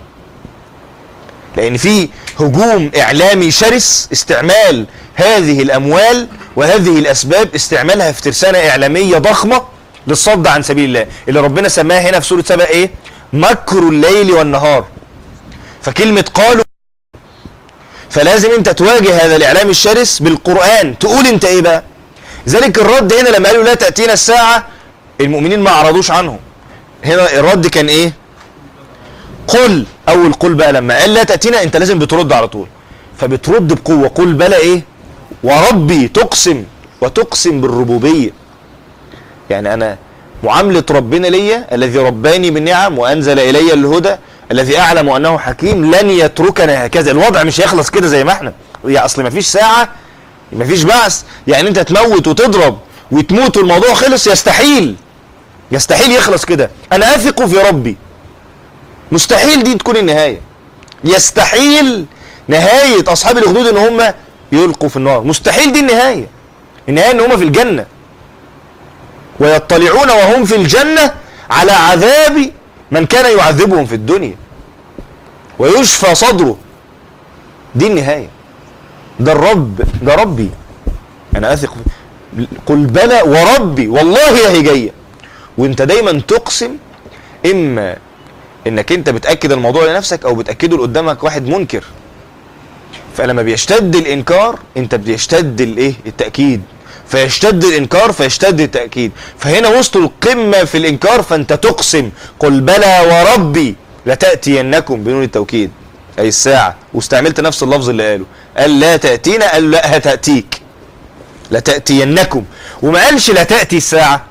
A: لان في هجوم اعلامي شرس، استعمال هذه الاموال وهذه الاسباب استعمالها في ترسانة اعلامية ضخمة للصد عن سبيل الله، اللي ربنا سماها هنا في سورة سبأ ايه؟ مكر الليل والنهار. فكلمة قالوا، فلازم انت تواجه هذا الاعلام الشرس بالقرآن. تقول انت ايه بقى؟ ذلك الرد هنا لما قالوا لا تأتينا الساعة، المؤمنين ما عرضوش عنهم. هنا الرد كان ايه؟ قل. اول قل بقى لما قال لا تأتينا انت لازم بترد على طول، فبترد بقوة. قل بلى ايه؟ وربي، تقسم وتقسم بالربوبية. يعني انا معاملة ربنا ليا الذي رباني بالنعم وانزل الي الهدى الذي اعلم انه حكيم لن يتركنا هكذا. الوضع مش هيخلص كده زي ما احنا، يعني اصل مفيش ساعة مفيش بعث، يعني انت تموت وتضرب وتموت والموضوع خلص. يستحيل يخلص كده. انا اثق في ربي. مستحيل دي تكون النهاية. يستحيل نهاية اصحاب الاخدود ان هم يلقوا في النار. مستحيل دي النهاية. النهاية ان هم في الجنة ويطلعون وهم في الجنة على عذاب من كان يعذبهم في الدنيا ويشفى صدره. دي النهاية. ده الرب، ده ربي انا اثق. قل بلى وربي والله هي جايه. وانت دايما تقسم، اما انك انت بتاكد الموضوع لنفسك او بتاكده لقدامك واحد منكر. فلما بيشتد الانكار انت بيشتد الايه؟ التاكيد. فيشتد الانكار فيشتد التاكيد. فهنا وصلوا القمه في الانكار فانت تقسم. قل بلى وربي لتاتينكم بنون التوكيد اي الساعه. واستعملت نفس اللفظ اللي قال لا تأتينا، قال لا هتأتيك لتأتينكم. وما قالش لا تأتي الساعة،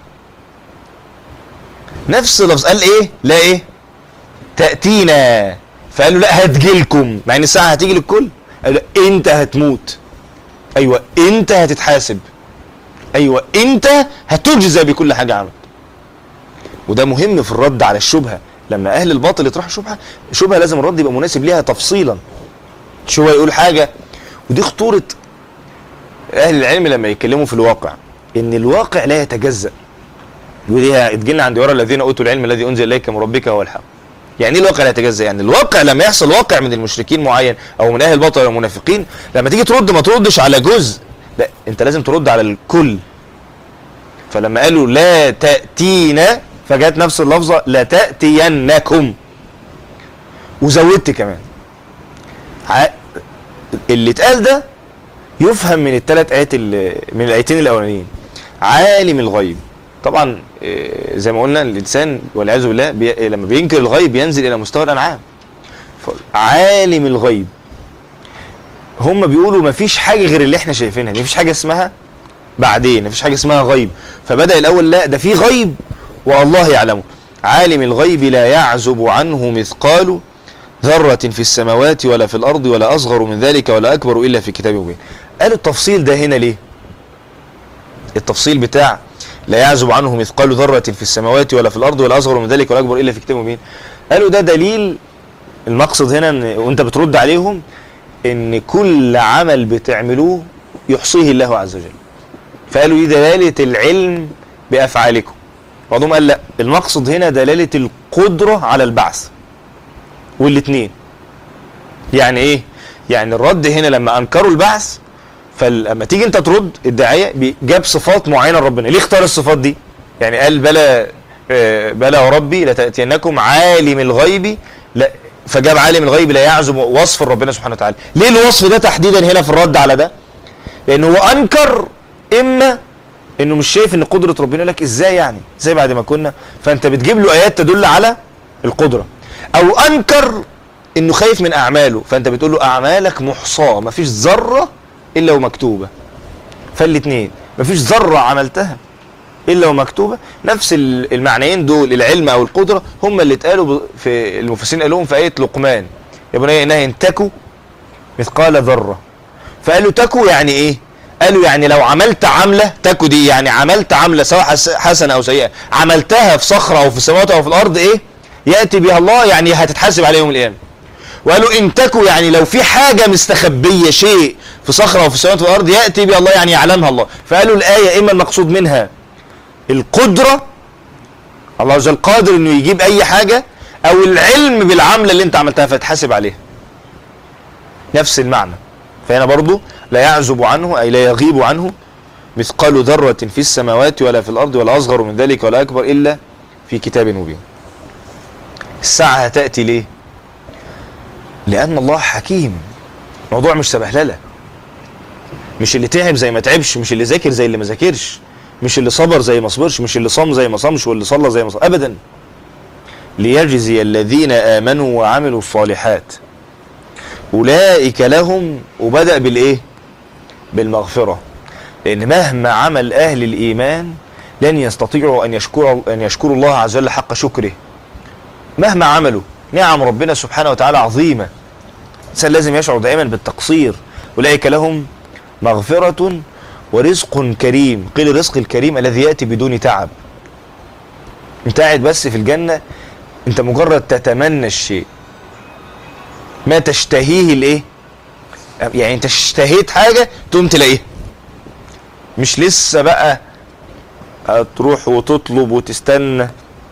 A: نفس اللفظ. قال ايه؟ لا ايه؟ تأتينا. فقالوا لا هتجيلكم، مع ان الساعة هتيجي للكل. قالوا انت هتموت. ايوه انت هتتحاسب. ايوه انت هتجزى بكل حاجه عملت. وده مهم في الرد على الشبهه. لما اهل الباطل يطرحوا شبهه لازم الرد يبقى مناسب ليها تفصيلا. شو يقول حاجه، ودي خطوره اهل العلم لما يتكلموا في الواقع، ان الواقع لا يتجزأ. ودي تجينا عند يرى الذين اوتوا العلم الذي انزل اليك من ربك هو الحق. يعني ايه الواقع لا يتجزأ؟ يعني الواقع لما يحصل واقع من المشركين معين او من اهل الباطل او المنافقين، لما تيجي ترد ما تردش على جزء، لا انت لازم ترد على الكل. فلما قالوا لا تأتينا، فجاءت نفس اللفظه لا تأتينكم، وزودت كمان. اللي اتقال ده يفهم من الثلاث ايات، من الايتين الاولانيين. عالم الغيب، طبعا زي ما قلنا الانسان والعياذ بالله لما بينكر الغيب ينزل الى مستوى الانعام. عالم الغيب، هم بيقولوا ما فيش حاجه غير اللي احنا شايفينها، ما فيش حاجه اسمها بعدين، ما فيش حاجه اسمها غيب. فبدأ الاول لا ده في غيب والله يعلمه. عالم الغيب لا يعزب عنه مثقال ذرة في السماوات ولا في الأرض ولا أصغر من ذلك ولا أكبر إلا في كتاب مبين. قالوا التفصيل ده هنا ليه؟ التفصيل بتاع لا يعزب عنه مثقال ذرة في السماوات ولا في الأرض ولا أصغر من ذلك ولا أكبر إلا في كتاب مبين. قالوا ده دليل، المقصد هنا وأنت بترد عليهم إن كل عمل بتعملوه يحصيه الله عز وجل. فقالوا دي دلالة العلم بأفعالكم. بعضهم قال لا، المقصد هنا دلالة القدرة على البعث. والاثنين يعني ايه؟ يعني الرد هنا لما انكروا البعث، فلما تيجي انت ترد الداعيه جاب صفات معينه لربنا. ليه اختار الصفات دي؟ يعني قال بلى وربي لتأتينكم عالم الغيب، لا فجاب عالم الغيب لا يعزب، وصف ربنا سبحانه وتعالى. ليه الوصف ده تحديدا هنا في الرد على ده؟ لانه هو انكر، اما انه مش شايف ان قدره ربنا، يقول لك ازاي يعني؟ ازاي بعد ما كنا؟ فانت بتجيب له ايات تدل على القدره. او انكر انه خايف من اعماله، فانت بتقول له اعمالك محصاه، مفيش ذره الا ومكتوبه. فالاثنين مفيش ذره عملتها الا ومكتوبه. نفس المعنيين دول، العلم او القدره، هم اللي اتقالوا في المفسرين قالوهم في ايه لقمان: يا بني انها ان تكو مثقال ذره. فقالوا تكو يعني ايه؟ قالوا يعني لو عملت عمله، تكو دي يعني عملت عمله سواء حسنه او سيئه، عملتها في صخره او في السماوات او في الارض، ايه يأتي بها الله، يعني هتتحاسب عليه يوم القيامة. وقالوا إن تكو يعني لو في حاجة مستخبية، شيء في صخرة وفي السماوات والأرض، يأتي بها الله يعني يعلمها الله. فقالوا الآية إما المقصود منها القدرة، الله عز وجل قادر إنه يجيب أي حاجة، أو العلم بالعملة اللي أنت عملتها فتحاسب عليها. نفس المعنى. فهنا برضو لا يعزب عنه أي لا يغيب عنه مثقال ذرة في السماوات ولا في الأرض ولا أصغر من ذلك ولا أكبر إلا في كتاب مبين. الساعة هتأتي ليه؟ لأن الله حكيم. موضوع مش سبهللة، مش اللي تعب زي ما تعبش، مش اللي ذاكر زي اللي ما ذاكرش، مش اللي صبر زي ما صبرش، مش اللي صام زي ما صامش، واللي صلى زي ما صلى، أبدا. ليجزي الذين آمنوا وعملوا الصالحات أولئك لهم، وبدأ بالإيه؟ بالمغفرة. لأن مهما عمل أهل الإيمان لن يستطيعوا أن يشكروا الله عز وجل حق شكره. مهما عملوا، نعم ربنا سبحانه وتعالى عظيمة، الإنسان لازم يشعر دائما بالتقصير. أولئك لهم مغفرة ورزق كريم. قيل الرزق الكريم الذي يأتي بدون تعب. انت قاعد بس في الجنة، انت مجرد تتمنى الشيء، ما تشتهيه الايه؟ يعني انت اشتهيت حاجة تقوم تلاقيها، مش لسه بقى تروح وتطلب وتستنى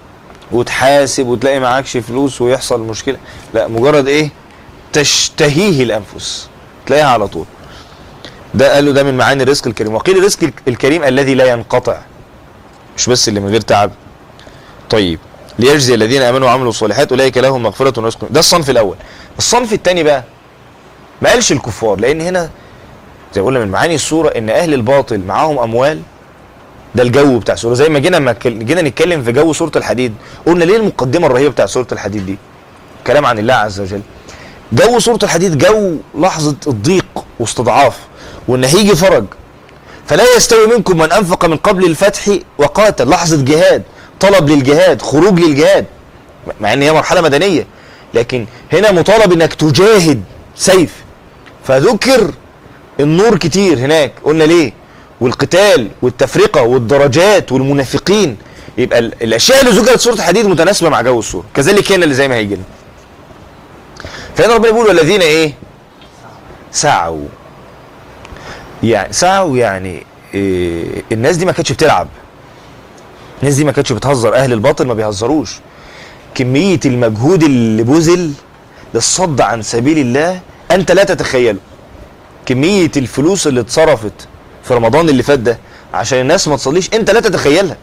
A: وتحاسب وتلاقي معاكش فلوس ويحصل مشكلة. لا، مجرد ايه؟ تشتهيه الانفس تلاقيها على طول. ده قالوا ده من معاني الرزق الكريم. وقيل الرزق الكريم الذي لا ينقطع، مش بس اللي من غير تعب. طيب، ليجزي الذين امنوا وعملوا الصالحات اولئك لهم مغفرة ورزق. ده الصنف الاول. الصنف الثاني بقى ما قالش الكفار، لان هنا زي ما قلنا من معاني السورة ان اهل الباطل معاهم اموال. ده الجو بتاع السورة. زي ما جينا نتكلم في جو سورة الحديد، قلنا ليه المقدمة الرهيبة بتاع سورة الحديد دي؟ كلام عن الله عز وجل. جو سورة الحديد جو لحظة الضيق واستضعاف، وان هيجي فرج. فلا يستوي منكم من انفق من قبل الفتح وقاتل. لحظة جهاد، طلب للجهاد، خروج للجهاد، مع ان هي مرحلة مدنية، لكن هنا مطالب انك تجاهد سيف. فذكر النور كتير هناك. قلنا ليه؟ والقتال والتفرقة والدرجات والمنافقين، يبقى الاشياء اللي ذكرت سورة الحديد متناسبة مع جو السورة. كذلك هنا اللي زي ما هيجي لنا. فهنا ربنا بيقول والذين ايه؟ سعوا. يعني سعوا يعني إيه؟ الناس دي ما كانتش بتلعب، الناس دي ما كانتش بتهزر، اهل الباطل ما بيهزروش. كمية المجهود اللي بذل للصد عن سبيل الله انت لا تتخيله. كمية الفلوس اللي اتصرفت في رمضان اللي فات ده عشان الناس ما تصليش انت لا تتخيلها.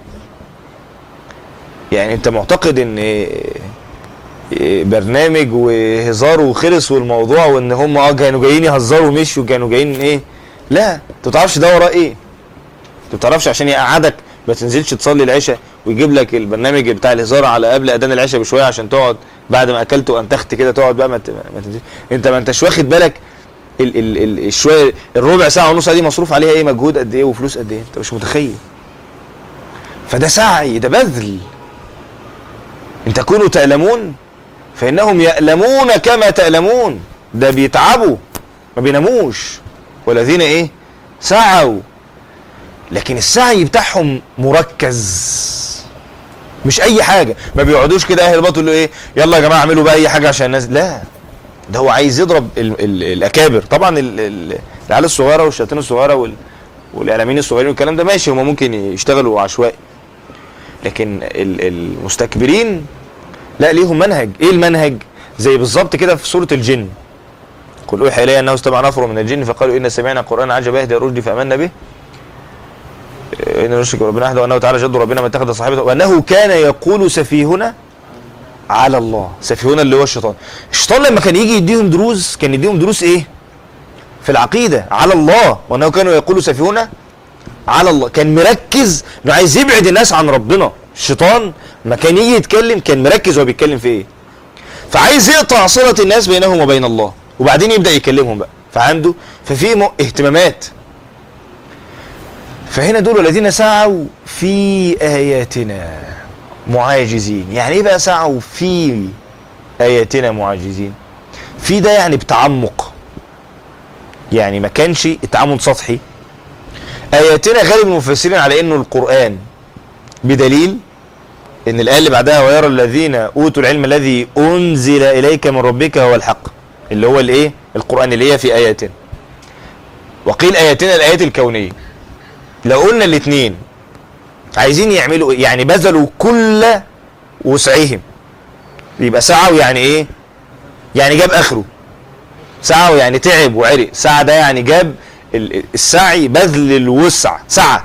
A: يعني انت معتقد ان برنامج وهزار وخلص والموضوع، وان هم كانوا جايين يهزروا ومشوا، كانوا جايين ايه؟ لا، انت ما تعرفش ده وراه ايه. انت ما تعرفش عشان يقعدك ما تنزلش تصلي العشاء ويجيب لك البرنامج بتاع الهزار على قبل اذان العشاء بشويه عشان تقعد بعد ما اكلت وانتخت كده تقعد بقى ما تنزلش. انت ما انتش واخد بالك الشويه الربع ساعه ونص دي مصروف عليها ايه مجهود قد ايه وفلوس قد ايه، انت مش متخيل. فده سعي، ده بذل. ان تكونوا تألمون فانهم يألمون كما تألمون. ده بيتعبوا ما بيناموش. والذين ايه؟ سعوا. لكن السعي بتاعهم مركز، مش اي حاجه. ما بيقعدوش كده اهل الباطل يقولوا ايه يلا يا جماعه اعملوا بقى اي حاجه عشان الناس، لا، ده هو عايز يضرب الاكابر. طبعا العيال الصغيره والشياطين الصغيره والاعلاميين الصغيرين والكلام ده ماشي، هم ممكن يشتغلوا عشوائي. لكن المستكبرين لا، ليهم منهج. ايه المنهج؟ زي بالظبط كده في سوره الجن، قل اوحي الي انه استمع نفر من الجن فقالوا انا سمعنا قرانا عجبا يهدي الى الرشد فامنا به ان نشرك بربنا احد وانه تعالى جد ربنا ما اتخذ صاحبته وانه كان يقول سفيهنا على الله. سفيهنا اللي هو الشيطان. الشيطان لما كان يجي يديهم دروس كان يديهم دروس ايه؟ في العقيده على الله. وانه كانوا يقولوا سفيهنا على الله. كان مركز انه عايز يبعد الناس عن ربنا. الشيطان ما كان يجي يتكلم كان مركز هو بيتكلم في ايه، فعايز يقطع صلة الناس بينهم وبين الله وبعدين يبدأ يكلمهم بقى. فعنده ففي اهتمامات. فهنا دول الذين سعوا في آياتنا معاجزين. يعني ايه بقى سعوا في آياتنا معاجزين؟ في ده يعني بتعمق، يعني ما كانش التعامل سطحي. آياتنا غالب المفسرين على انه القرآن، بدليل ان الآية اللي بعدها ويرى الذين اوتوا العلم الذي انزل اليك من ربك هو الحق، اللي هو الايه؟ القرآن، اللي هي في آياتنا. وقيل آياتنا الآيات الكونية. لو قلنا الاثنين عايزين يعملوا ايه؟ يعني بذلوا كل وسعهم. يبقى سعوا يعني ايه؟ يعني جاب اخره. سعوا يعني تعب وعرق. سعى ده يعني جاب السعي بذل الوسع، سعى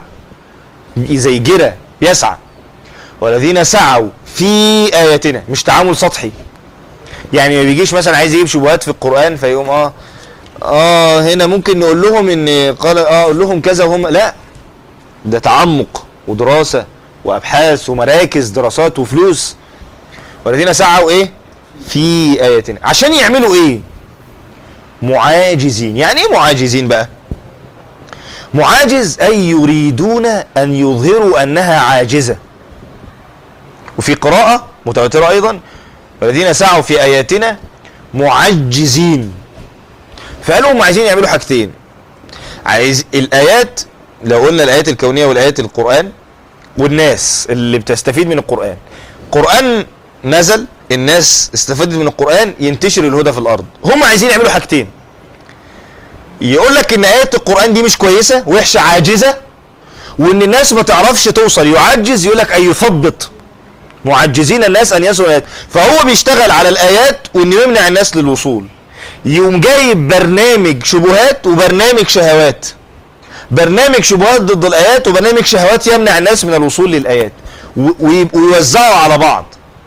A: زي جرى يسعى. والذين سعوا في آياتنا، مش تعامل سطحي. يعني ما بيجيش مثلا عايز يجيب شبهات في القرآن فيقوم هنا ممكن نقول لهم ان قال اقول لهم كذا وهم لا، ده تعمق ودراسة وابحاث ومراكز دراسات وفلوس. والذين سعوا ايه؟ في آياتنا. عشان يعملوا ايه؟ معاجزين. يعني ايه معاجزين بقى؟ معاجز اي يريدون ان يظهروا انها عاجزة. وفي قراءة متواترة ايضا والذين سعوا في آياتنا معجزين. فقالوا هم عايزين يعملوا حاجتين. عايز الآيات، لو قلنا الآيات الكونية والآيات القرآن والناس اللي بتستفيد من القرآن. القرآن نزل، الناس استفادت من القرآن، ينتشر الهدى في الأرض. هم عايزين يعملوا حاجتين. يقول لك ان آيات القرآن دي مش كويسة، وحشة، عاجزة، وان الناس ما تعرفش توصل. يعجز يقول لك أي يثبط، معجزين الناس أن يصلوا الآيات. فهو بيشتغل على الآيات وانه يمنع الناس للوصول. يقوم جايب برنامج شبهات وبرنامج شهوات. برنامج شبهات ضد الآيات وبرنامج شهوات يمنع الناس من الوصول للآيات، ويوزعوا على بعض.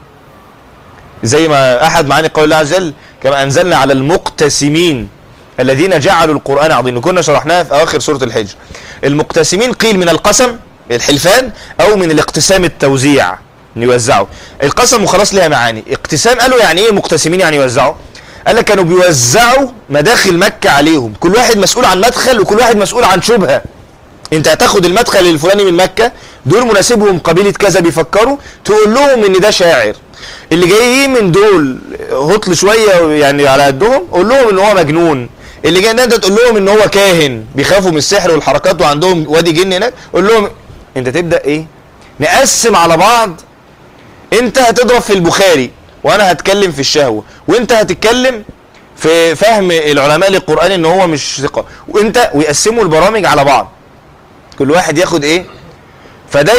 A: زي ما أحد معاني قول الله عز وجل كما أنزلنا على المقتسمين الذين جعلوا القرآن عظيم. كنا شرحناها في أواخر سورة الحجر. المقتسمين قيل من القسم الحلفان أو من الاقتسام التوزيع، يوزعوا. القسم وخلاص لها معاني. اقتسام قالوا يعني ايه مقتسمين؟ يعني يوزعوا. قال لك كانوا بيوزعوا مداخل مكة عليهم، كل واحد مسؤول عن مدخل وكل واحد مسؤول عن شبهة. انت هتاخد المدخل الفلاني من مكة، دول مناسبهم قبيلة كذا بيفكروا، تقول لهم ان ده شاعر. اللي جايين من دول هطل شوية يعني على قدهم، قول لهم ان هو مجنون. اللي جاي ده انت تقول لهم ان هو كاهن بيخافوا من السحر والحركات وعندهم وادي جن هناك، قول لهم انت تبدا ايه، نقسم على بعض. انت هتضرب في البخاري وانا هتكلم في الشهوه، وانت هتتكلم في فهم العلماء للقران ان هو مش ثقه، وانت ويقسموا البرامج على بعض، كل واحد ياخد ايه. فده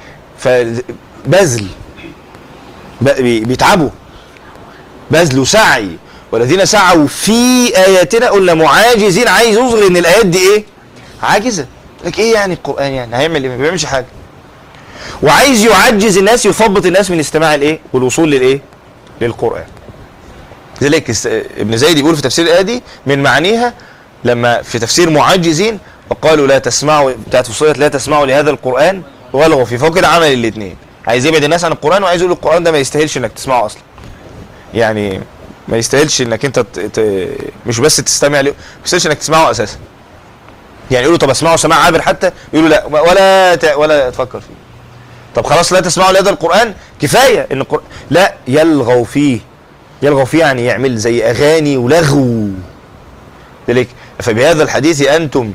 A: بذل بيتعبوا، بذل وسعي. والذين سعوا في اياتنا قلنا معاجزين، عايز يظهر ان الايات دي ايه، عاجزه. لك ايه يعني القران يعني هيعمل ايه؟ ما بيعملش حاجه. وعايز يعجز الناس، يثبط الناس من استماع الايه والوصول للايه، للقران. لذلك ابن زيد يقول في تفسير الايه دي من معانيها لما في تفسير معجزين وقالوا لا تسمعوا بتاعت فصيلة لا تسمعوا لهذا القران والغوا في فوق العمل الاثنين. عايز يبعد الناس عن القران، وعايز يقول القران ده ما يستاهلش انك تسمعه اصلا، يعني ما يستاهلش انك انت مش بس تستمع له، ما يستاهلش انك تسمعه اساسا. يعني يقولوا طب اسمعه سماع عابر حتى، يقولوا لا ولا تفكر فيه. طب خلاص لا تسمعوا لهذا القران، كفايه ان القران لا يلغوا فيه. يلغوا فيه يعني يعمل زي اغاني ولغو. ذلك فبهذا الحديث انتم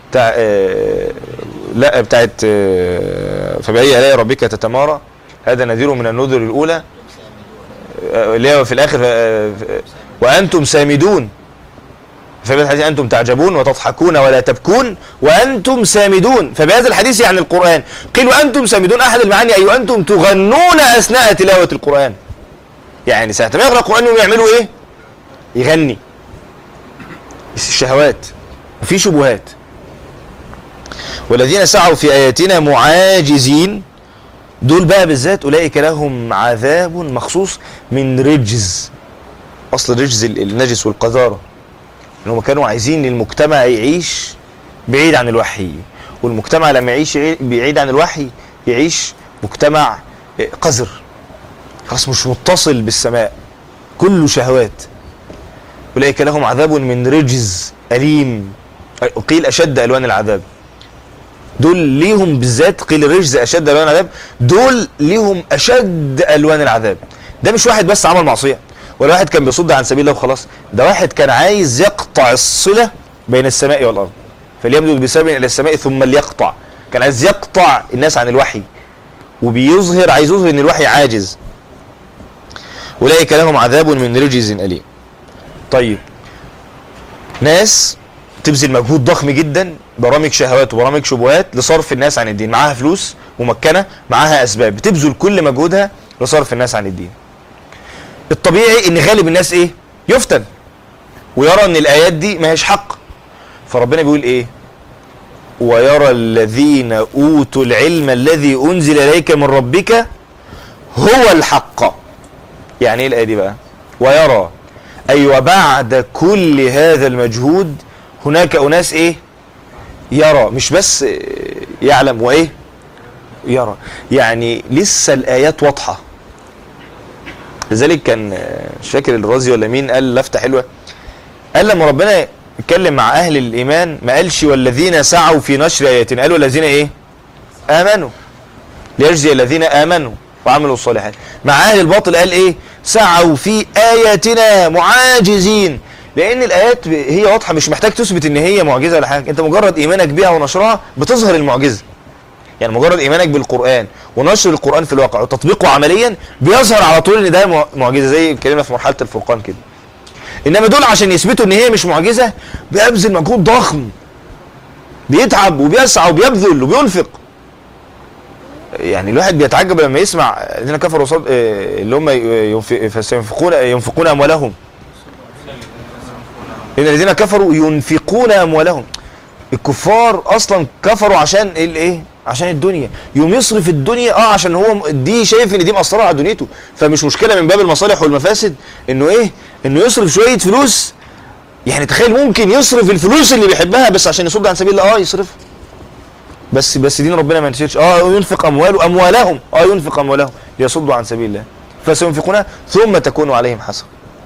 A: لا بتاعت فبأي آلاء ربك تتمارى، هذا نذير من النذر الاولى اللي هو في الاخر وانتم سامدون. فبهذا الحديث انتم تعجبون وتضحكون ولا تبكون وانتم سامدون. فبهذا الحديث يعني القران قيل وانتم سامدون. احد المعاني اي وانتم تغنون اثناء تلاوه القران، يعني ساعه ما يقرا القران يعملوا ايه، يغني. الشهوات وفي شبهات. والذين سعوا في اياتنا معاجزين، دول بقى بالذات اولئك لهم عذاب مخصوص من رجز. اصل رجز النجس والقذاره، انهم كانوا عايزين المجتمع يعيش بعيد عن الوحي، والمجتمع لما يعيش بعيد عن الوحي يعيش مجتمع قذر، خلاص مش متصل بالسماء، كله شهوات. اولئك لهم عذاب من رجز اليم، قيل اشد الوان العذاب. دول ليهم بالذات قيل رجز اشد الوان العذاب، دول ليهم اشد الوان العذاب. ده مش واحد بس عمل معصيه، ولا واحد كان بيصد عن سبيل الله وخلاص، ده واحد كان عايز يقطع الصله بين السماء والارض، فليمدد بسبب الى السماء ثم ليقطع. كان عايز يقطع الناس عن الوحي، عايز يظهر ان الوحي عاجز. اولئك لهم عذاب من رجز اليم. طيب ناس تبذل مجهود ضخم جدا، برامج شهوات وبرامج شبهات لصرف الناس عن الدين، معاها فلوس ممكنه، معاها اسباب، بتبذل كل مجهودها لصرف الناس عن الدين. الطبيعي ان غالب الناس ايه، يفتن ويرى ان الايات دي ما هيش حق. فربنا بيقول ايه، ويرى الذين اوتوا العلم الذي انزل اليك من ربك هو الحق. يعني ايه الايه دي بقى، ويرى اي وبعد كل هذا المجهود هناك اناس ايه، يرى، مش بس يعلم وايه، يرى، يعني لسه الايات واضحه. لذلك كان مش فاكر الرازي ولا مين قال لفته حلوه، قال لما ربنا اتكلم مع اهل الايمان ما قالش والذين سعوا في نشر اياتنا، قالوا الذين ايه، امنوا، ليجزي الذين امنوا وعملوا الصالحات. مع اهل الباطل قال ايه، سعوا في اياتنا معاجزين. لان الايات هي واضحه، مش محتاج تثبت ان هي معجزه ولا حاجه، انت مجرد ايمانك بها ونشرها بتظهر المعجزه. يعني مجرد ايمانك بالقران ونشر القران في الواقع وتطبيقه عمليا بيظهر على طول ان ده معجزه، زي اتكلمنا في مرحله الفرقان كده. انما دول عشان يثبتوا ان هي مش معجزه بيبذل مجهود ضخم، بيتعب وبيسعى وبيبذل وبينفق. يعني الواحد بيتعجب لما يسمع الذين كفروا اللي هم ينفقون اموالهم، ان الذين كفروا ينفقون اموالهم. الكفار اصلا كفروا عشان الايه، عشان الدنيا، يوم يصرف الدنيا عشان هو دي شايف ان دي مأثره على دنيته، فمش مشكله من باب المصالح والمفاسد انه ايه، انه يصرف شويه فلوس. يعني تخيل ممكن يصرف الفلوس اللي بيحبها بس عشان يصد عن سبيل الله، يصرفها بس دين ربنا ما ينتشرش. ينفق اموالهم ينفق اموالهم ليصدوا عن سبيل الله فسينفقونها ثم تكون عليهم حسرة.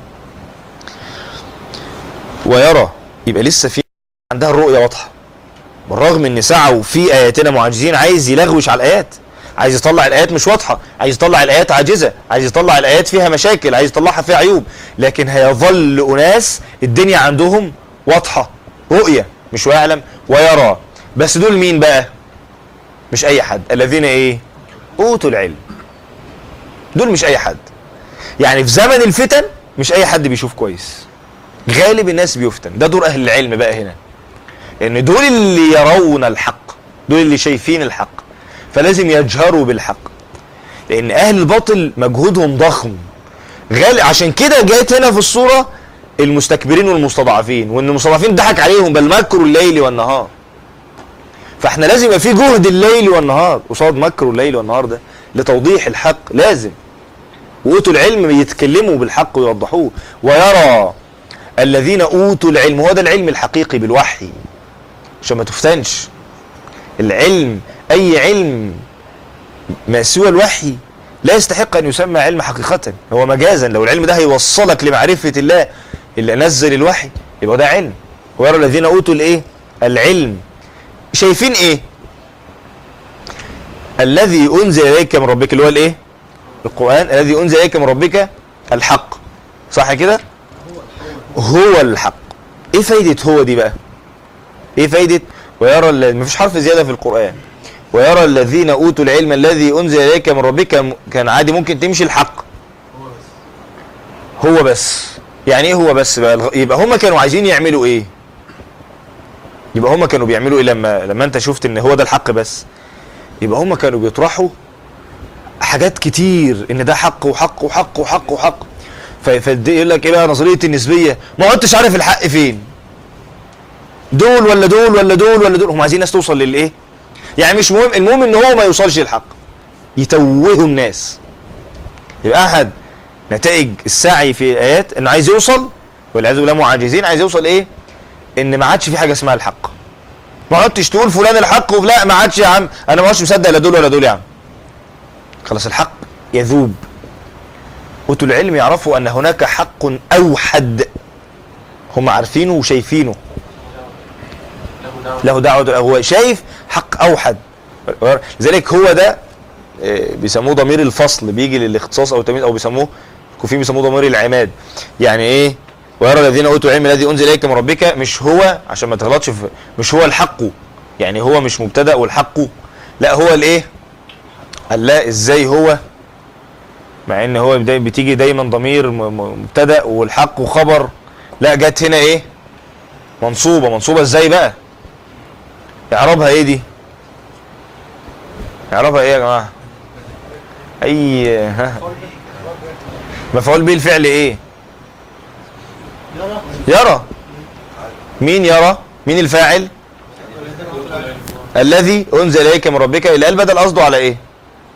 A: ويرى، يبقى لسه في عندها الرؤيه واضحه، بالرغم ان سعوا في اياتنا معاجزين. عايز يلغوش على الايات، عايز يطلع الايات مش واضحه، عايز يطلع الايات عاجزه، عايز يطلع الايات فيها مشاكل، عايز يطلعها فيها عيوب. لكن هيظل اناس الدنيا عندهم واضحة، رؤية مش ويعلم ويرى. بس دول مين بقى؟ مش اي حد. الذين ايه؟ اوتوا العلم. دول مش اي حد. يعني في زمن الفتن مش اي حد بيشوف كويس، غالب الناس بيفتن. ده دور اهل العلم بقى هنا، ان دول اللي يرون الحق، دول اللي شايفين الحق، فلازم يجهروا بالحق، لان اهل الباطل مجهودهم ضخم. عشان كده جاءت هنا في الصورة المستكبرين والمستضعفين، وان المستضعفين ضحك عليهم بل مكروا الليل والنهار. فاحنا لازم يبقى في جهد الليل والنهار قصاد مكر الليل والنهار ده لتوضيح الحق، لازم. وأوتوا العلم يتكلموا بالحق ويوضحوه. ويرى الذين أوتوا العلم، هو ده العلم الحقيقي بالوحي عشان ما تفتنش. العلم أي علم ما سوى الوحي لا يستحق أن يسمى علم حقيقة، هو مجازا. لو العلم ده هيوصلك لمعرفة الله اللي نزل الوحي يبقى ده علم. ويرى الذين أوتوا الإيه؟ العلم. شايفين إيه؟ الذي أنزل إليك من ربك، اللي هو الإيه؟ القرآن. الذي أنزل إليك من ربك الحق، صح كده؟ هو الحق. إيه فايدة هو دي بقى؟ إيه فايدة ويرى؟ مفيش حرف زيادة في القرآن. ويرى الذين أوتوا العلم الذي أنزل إليك من ربك، كان عادي ممكن تمشي الحق. هو بس. يعني إيه هو بس بقى؟ يبقى هم كانوا عايزين يعملوا إيه؟ يبقى هم كانوا بيعملوا إيه لما أنت شفت إن هو ده الحق بس؟ يبقى هم كانوا بيطرحوا حاجات كتير ان ده حق وحق وحق وحق وحق. فيقول لك ايه بقى؟ نظريه النسبيه. ما عدتش عارف الحق فين، دول ولا دول ولا دول ولا دول. هم عايزين الناس توصل للايه؟ يعني مش مهم، المهم ان هو ما يوصلش للحق، يتوهوا الناس. يبقى احد نتائج السعي في الايات انه عايز يوصل، والعياذ بالله معاجزين. عايز يوصل ايه؟ ان ما عادش في حاجه اسمها الحق. ما عدتش تقول فلان الحق ولا ما عادش. يا عم انا ما عادش مصدق لا دول ولا دول يا عم، خلاص الحق يذوب. أوتوا العلم يعرفوا أن هناك حق أوحد، هم عارفينه وشايفينه، له دعوة. هو شايف حق أوحد، لذلك هو ده بيسموه ضمير الفصل، بيجي للاختصاص أو التمييز، أو بيسموه كوفيين بيسموه ضمير العماد. يعني إيه؟ ويرى الذين أوتوا العلم الذي أنزل إليك من ربك، مش هو، عشان ما تغلطش في، مش هو الحق، يعني هو مش مبتدأ والحق، لا هو الإيه؟ لا ازاي هو، مع ان هو بتيجي دايما ضمير مبتدا والحق وخبر، لا جت هنا ايه؟ منصوبه ازاي بقى؟ اعرابها ايه دي؟ اعرابها ايه يا جماعه؟ مفعول به الفعل ايه؟ يرى. مين يرى؟ مين الفاعل؟ الذي انزل اليك من ربك. اللي قال بدل قصده على ايه؟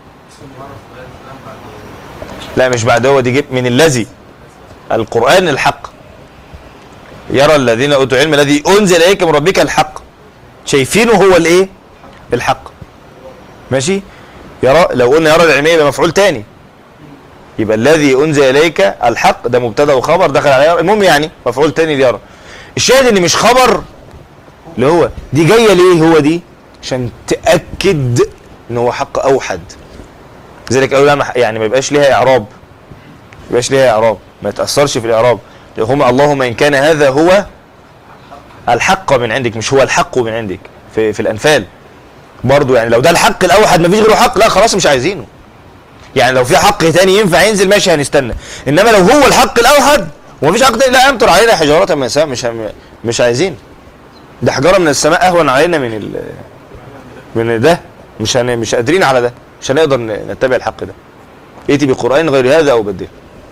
A: لا مش بعد، هو دي جيب من الذي، القرآن الحق. يرى الذين أوتوا العلم الذي أنزل إليك من ربك الحق، شايفينه هو الإيه؟ الحق. ماشي؟ يرى، لو قلنا يرى العلمية يبقى مفعول تاني، يبقى الذي أنزل إليك الحق ده مبتدأ وخبر دخل على يرى، المهم يعني مفعول تاني ليرى. الشاهد إن مش خبر اللي هو دي جاية ليه هو دي؟ عشان تأكد إن هو حق أوحد. لذلك أقول يعني ما يبقاش ليها إعراب، ما يتأثرش في الإعراب. اللهم إن كان هذا هو الحق من عندك، مش هو الحق من عندك. في الأنفال برضو، يعني لو ده الحق الأوحد ما فيش غيره حق، لا خلاص مش عايزينه. يعني لو في حق تاني ينفع ينزل ماشي هنستنى، إنما لو هو الحق الأوحد ومفيش حق تاني، لا أمطر علينا حجارة من السماء، مش عايزين. ده حجارة من السماء أهون علينا من ده، مش قادرين على ده، مش هنقدر نتبع الحق ده. ائتي بقرآن غير هذا أو بدله.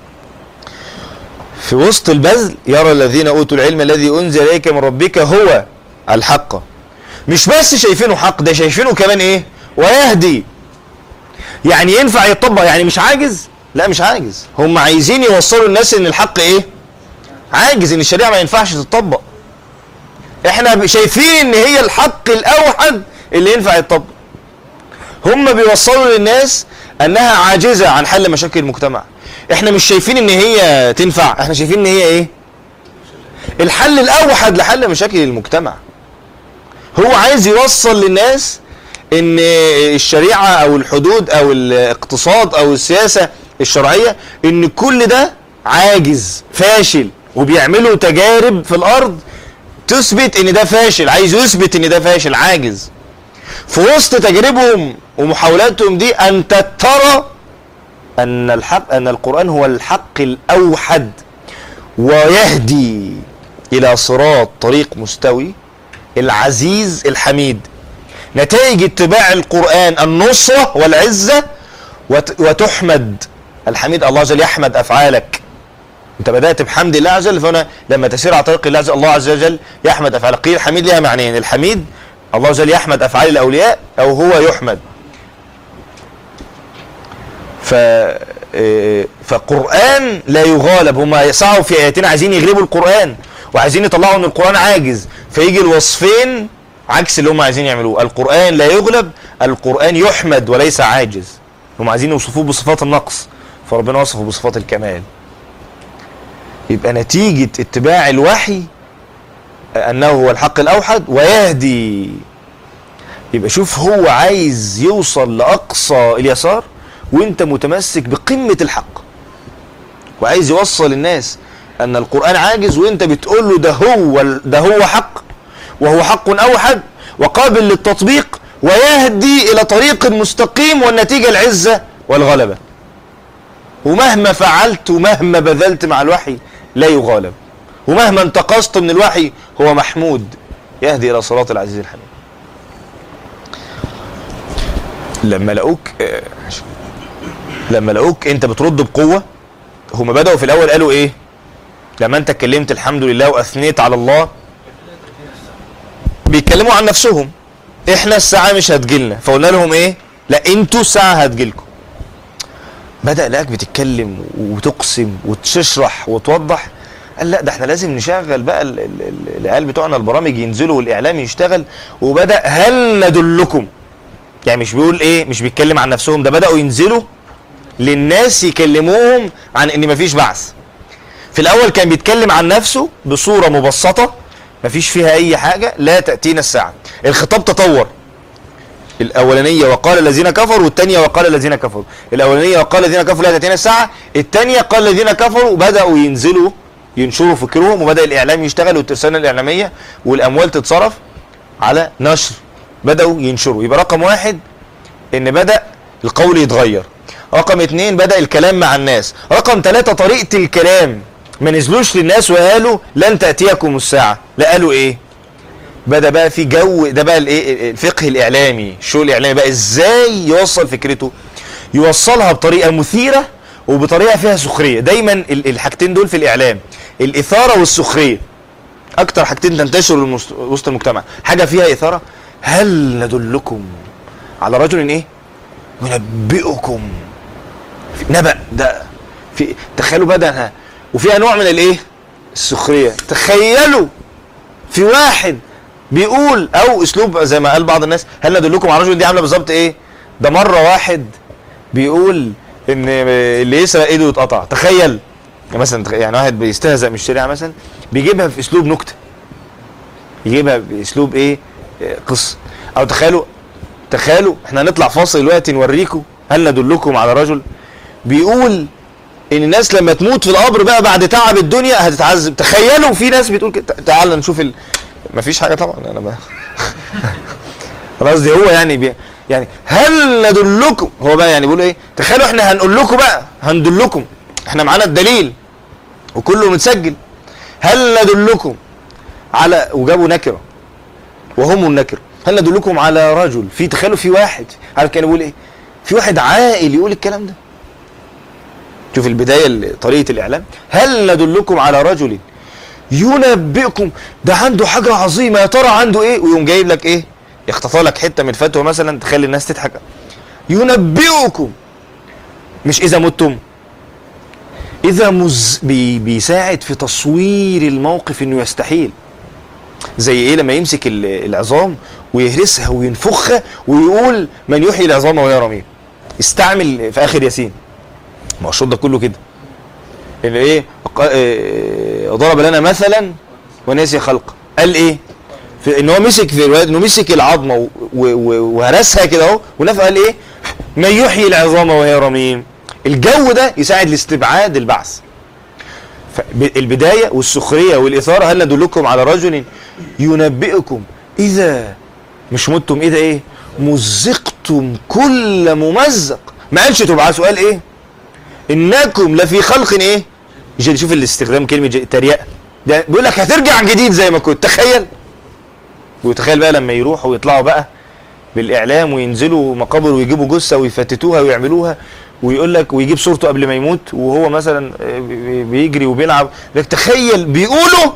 A: في وسط البذل يرى الذين أوتوا العلم الذي أنزل إليك من ربك هو الحق. مش بس شايفينه حق، ده شايفينه كمان إيه؟ ويهدي. يعني ينفع يطبق، يعني مش عاجز، لا مش عاجز. هم عايزين يوصلوا الناس إن الحق إيه؟ عاجز، إن الشريعة ما ينفعش تطبق. إحنا شايفين إن هي الحق الأوحد اللي ينفع يطبق. هم بيوصلوا للناس انها عاجزة عن حل مشاكل المجتمع. احنا مش شايفين ان هي تنفع، احنا شايفين ان هي ايه؟ الحل الاوحد لحل مشاكل المجتمع. هو عايز يوصل للناس ان الشريعة او الحدود او الاقتصاد او السياسة الشرعية ان كل ده عاجز فاشل، وبيعملوا تجارب في الارض تثبت ان ده فاشل، عايز يثبت ان ده فاشل، عاجز. في وسط تجاربهم ومحاولاتهم دي انت ترى ان القرآن هو الحق الاوحد ويهدي الى صراط طريق مستوي العزيز الحميد. نتائج اتباع القرآن النصرة والعزة وتحمد الحميد، الله عز وجل يحمد افعالك. انت بدأت بحمد الله عز وجل، فهنا لما تسير على طريق الله الله عز وجل يحمد افعالك. قيل الحميد لها معنيين، الحميد الله عز وجل يحمد افعال الاولياء او هو يحمد. فقرآن لا يغالب. هم يسعوا في اياتنا عايزين يغلبوا القرآن وعايزين يطلعوا ان القرآن عاجز، فيجي الوصفين عكس اللي هم عايزين يعملوه. القرآن لا يغلب، القرآن يحمد وليس عاجز. هم عايزين يوصفوه بصفات النقص، فربنا وصفه بصفات الكمال. يبقى نتيجة اتباع الوحي انه هو الحق الاوحد ويهدي. يبقى شوف هو عايز يوصل لاقصى اليسار وانت متمسك بقمة الحق، وعايز يوصل الناس ان القرآن عاجز وانت بتقول له ده هو حق، وهو حق اوحد وقابل للتطبيق ويهدي الى طريق مستقيم والنتيجة العزة والغلبة. ومهما فعلت ومهما بذلت مع الوحي لا يغالب، ومهما انتقصت من الوحي هو محمود يهدي الى صراط العزيز الحميد. لما لقوك انت بترد بقوة، هم بدأوا في الاول قالوا ايه لما انت اتكلمت الحمد لله واثنيت على الله؟ بيتكلموا عن نفسهم، احنا الساعة مش هتجيلنا، فقلنا لهم ايه؟ لا انتوا الساعة هتجيلكم. بدأ لقاك بتتكلم وتقسم وتشرح وتوضح، قال لا ده احنا لازم نشغل بقى العيال بتوعنا البرامج ينزلوا والاعلام يشتغل. وبدأ هل ندلكم، يعني مش بيقول ايه، مش بيتكلم عن نفسهم، ده بدأوا ينزلوا للناس يكلموهم عن ان مفيش بعث. في الاول كان بيتكلم عن نفسه بصورة مبسطة مفيش فيها اي حاجة، لا تأتينا الساعة. الخطاب تطور، الاولانية وقال الذين كفروا، والثانية وقال الذين كفروا. الاولانية وقال الذين كفروا لا تأتينا الساعة، الثانية قال الذين كفروا. بدأوا ينزلوا ينشروا فكرهم، وبدأ الاعلام يشتغل والترسانة الاعلامية والاموال تتصرف على نشر. بدأوا ينشروا. يبقى رقم واحد ان بدأ القول يتغير. رقم اتنين بدأ الكلام مع الناس. رقم ثلاثة طريقة الكلام، ما نزلوش للناس وقالوا لن تأتيكم الساعة، لا قالوا ايه؟ بدأ بقى في جو ده بقى الايه، الفقه الاعلامي، الشو الاعلامي بقى ازاي يوصل فكرته، يوصلها بطريقة مثيرة وبطريقة فيها سخرية. دايما الحاجتين دول في الاعلام، الاثارة والسخرية، اكتر حاجتين تنتشر وسط المجتمع. حاجة فيها اثارة، هل ندلكم على رجل ايه ينبئكم، نبأ ده في، تخيلوا بدأها. وفيها نوع من الايه السخرية، تخيلوا في واحد بيقول، او اسلوب زي ما قال بعض الناس هل ندلكم على رجل، دي عامله بالظبط ايه، ده مرة واحد بيقول ان اللي يسرق ايده يتقطع. تخيل مثلا، يعني واحد بيستهزأ من الشريعة مثلا بيجيبها في اسلوب نكتة، يجيبها باسلوب ايه قصة. او تخيلوا احنا هنطلع فاصل دلوقتي نوريكم هل ندلكم على رجل بيقول ان الناس لما تموت في القبر بقى بعد تعب الدنيا هتتعذب. تخيلوا في ناس بتقول كده. تعال نشوف مفيش حاجة طبعا، انا قصدي هو يعني هل ندلكم، هو بقى يعني بيقول ايه، تخيلوا احنا هنقول لكم بقى، هندلكم، احنا معانا الدليل وكله متسجل. هل ندلكم على، وجابوا نكرة وهم النكرة، هل ندلكم على رجل، في تخيلوا في واحد عارف كان يقول ايه، في واحد عاقل يقول الكلام ده. شوف البداية طريقة الاعلام، هل ندلكم على رجل ينبئكم، ده عنده حاجة عظيمة، يا ترى عنده ايه، ويقوم جايب لك ايه، يخطف لك حتة من فتوى مثلا تخلي الناس تضحك. ينبئكم، مش اذا متم، اذا بيساعد في تصوير الموقف انه يستحيل. زي ايه، لما يمسك العظام ويهرسها وينفخها ويقول من يحيي العظام وهي رميم. استعمل في اخر ياسين، ما هو الشوط ده كله كده، ان ايه، ضرب لنا مثلا ونسي خلقه. قال ايه ان هو مسك في الروايات انه مسك العظمه وهرسها كده اهو ونفخ. قال ايه، من يحيي العظام وهي رميم. الجو ده يساعد لاستبعاد البعث. البدايه والسخريه والاثاره، هل ندلكم على رجل ينبئكم اذا مش متم اذا ايه مزقتم كل ممزق. ما قالش تبقى سؤال ايه انكم لفي خلق ايه جديد. شوف الاستخدام كلمه تريقه، ده بيقول لك هترجع جديد زي ما كنت. تخيل، وتخيل بقى لما يروحوا ويطلعوا بقى بالاعلام وينزلوا مقابر ويجيبوا جثه ويفتتوها ويعملوها، ويقول لك ويجيب صورته قبل ما يموت وهو مثلا بيجري وبيلعب. لك تخيل بيقولوا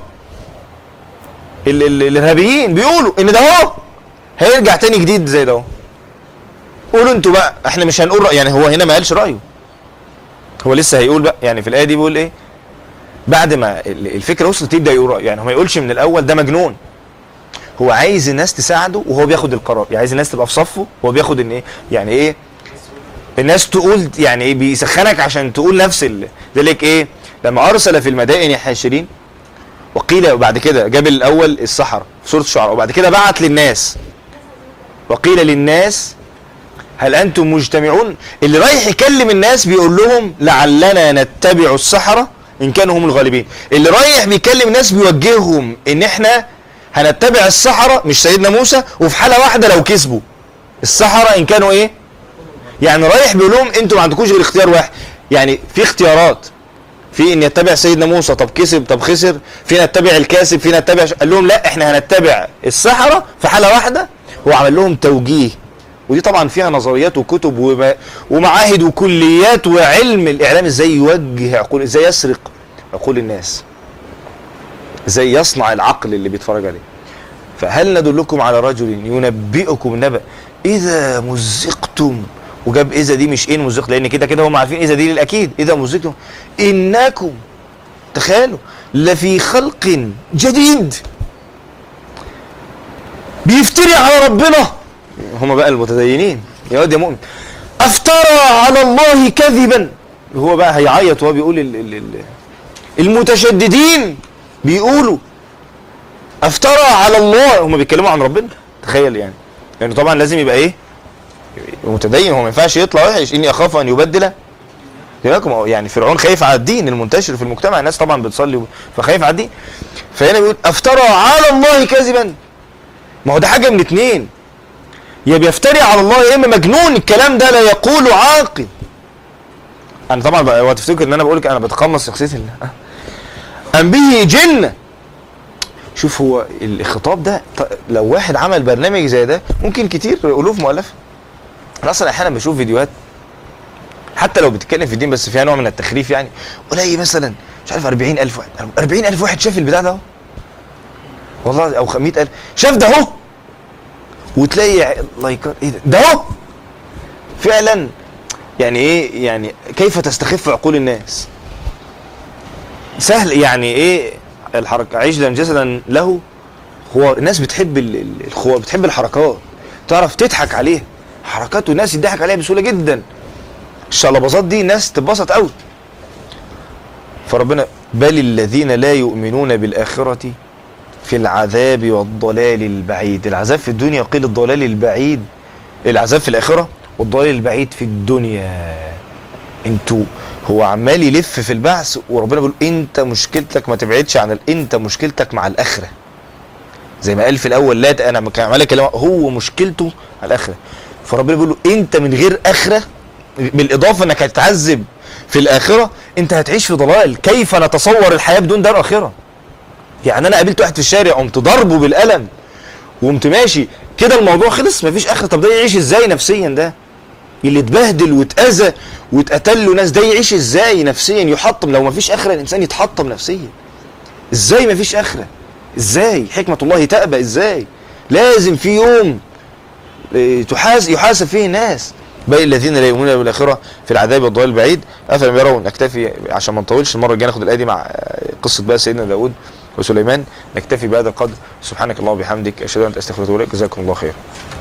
A: الارهابيين بيقولوا ان ده هو هيرجع تاني جديد زي ده. قولوا انتوا بقى، احنا مش هنقول رأي. يعني هو هنا ما قالش رايه، هو لسه هيقول بقى. يعني في الايه دي بيقول ايه بعد ما الفكره وصلت يبدا يقول رأيه. يعني هو ما يقولش من الاول ده مجنون، هو عايز الناس تساعده وهو بياخد القرار. يعني عايز الناس تبقى في صفه وهو بياخد ان ايه يعني ايه الناس تقول يعني ايه بيسخنك عشان تقول نفس ذلك ايه لما ارسل في المدائن حاشرين وقيل. وبعد كده جاب الاول السحرة في سوره الشعراء، وبعد كده بعت للناس وقيل للناس هل انتم مجتمعون. اللي رايح يكلم الناس بيقول لهم لعلنا نتبع السحرة ان كانوا هم الغالبين. اللي رايح بيكلم الناس بيوجههم ان احنا هنتبع السحرة مش سيدنا موسى، وفي حالة واحدة لو كسبوا السحرة ان كانوا ايه. يعني رايح بيقول لهم انتوا ما عندكوش غير اختيار واحد. يعني في اختيارات، في ان يتبع سيدنا موسى طب كسب طب خسر، في نتبع الكاسب، في نتبع قال لهم لا احنا هنتبع السحرة في حالة واحدة. هو عمل لهم توجيه، ودي طبعا فيها نظريات وكتب ومعاهد وكليات وعلم الاعلام ازاي يوجه عقول، ازاي يسرق عقول الناس، ازاي يصنع العقل اللي بيتفرج عليه. فهل ندلكم على رجل ينبئكم نبأ اذا مزقتم، وجاب اذا دي مش ان مزق لان كده كده هم عارفين اذا دي للاكيد. اذا مزقتم انكم تخيلوا لفي خلق جديد. بيفتري على ربنا هم بقى المتدينين يا واد يا مؤمن. افترى على الله كذبا، هو بقى هيعيط وهو بيقول المتشددين بيقولوا افترى على الله، هم بيتكلموا عن ربنا. تخيل يعني لانه طبعا لازم يبقى ايه متدين، هو ما ينفعش يطلع وحش. اني اخاف ان يبدل دينكم. يعني فرعون خايف على الدين المنتشر في المجتمع، الناس طبعا بتصلي فخايف على الدين. فهنا بيقول افترى على الله كذبا. ما هو ده حاجه من اتنين، يا بيفتري على الله يا اما مجنون. الكلام ده لا يقول عاقل. انا طبعا هو تفتكر ان انا بقول لك انا بتقمص شخصيه ام به جنه. شوف هو الخطاب ده لو واحد عمل برنامج زي ده ممكن كتير الوف مؤلفه. انا اصلا احيانا بشوف فيديوهات حتى لو بتتكلم في الدين بس فيها نوع من التخريف. يعني قليل مثلا مش عارف 40,000 واحد 40,000 واحد شاف البتاع ده اهو والله، او 100,000 شاف ده اهو، وتلاقي لايكات ايه ده اهو فعلا. يعني ايه يعني كيف تستخف عقول الناس. سهل يعني ايه الحركه عجلا جسدا له خوار. الناس بتحب الخوار، بتحب الحركات، تعرف تضحك عليها حركات، والناس يضحك عليها بسهوله جدا. الشقلباظات دي الناس تتبسط قوي. فربنا بل الذين لا يؤمنون بالآخرة في العذاب والضلال البعيد. العذاب في الدنيا وقيل الضلال البعيد، العذاب في الآخرة والضلال البعيد في الدنيا. انتوا هو عمال يلف في البعث وربنا بيقول انت مشكلتك ما تبعدش عن انت مشكلتك مع الآخرة. زي ما قال في الأول لا انا عمال اكلم هو مشكلته على الآخرة. فربنا بيقول له انت من غير آخرة، بالاضافه انك هتتعذب في الاخره، انت هتعيش في ضلال. كيف نتصور الحياه بدون دار اخره؟ يعني انا قابلت واحد في الشارع قمت ضربه بالقلم وقمت ماشي كده الموضوع خلص مفيش اخره. طب ده يعيش ازاي نفسيا؟ ده اللي اتبهدل واتاذى واتقتل له ناس ده يعيش ازاي نفسيا؟ يحطم. لو مفيش اخره الانسان يتحطم نفسيا. ازاي مفيش اخره؟ ازاي حكمه الله تأبى؟ ازاي لازم في يوم يحاسب فيه الناس. بل الذين لا يؤمنون بالاخره في العذاب والضلال البعيد. افلم يرون. نكتفي عشان ما نطولش، المره الجايه ناخد الايه دي مع قصه بقى سيدنا داود وسليمان. نكتفي بهذا القدر. سبحانك اللهم وبحمدك اشهد ان لا اله الا انت استغفرك واتوب اليك. جزاكم الله خير.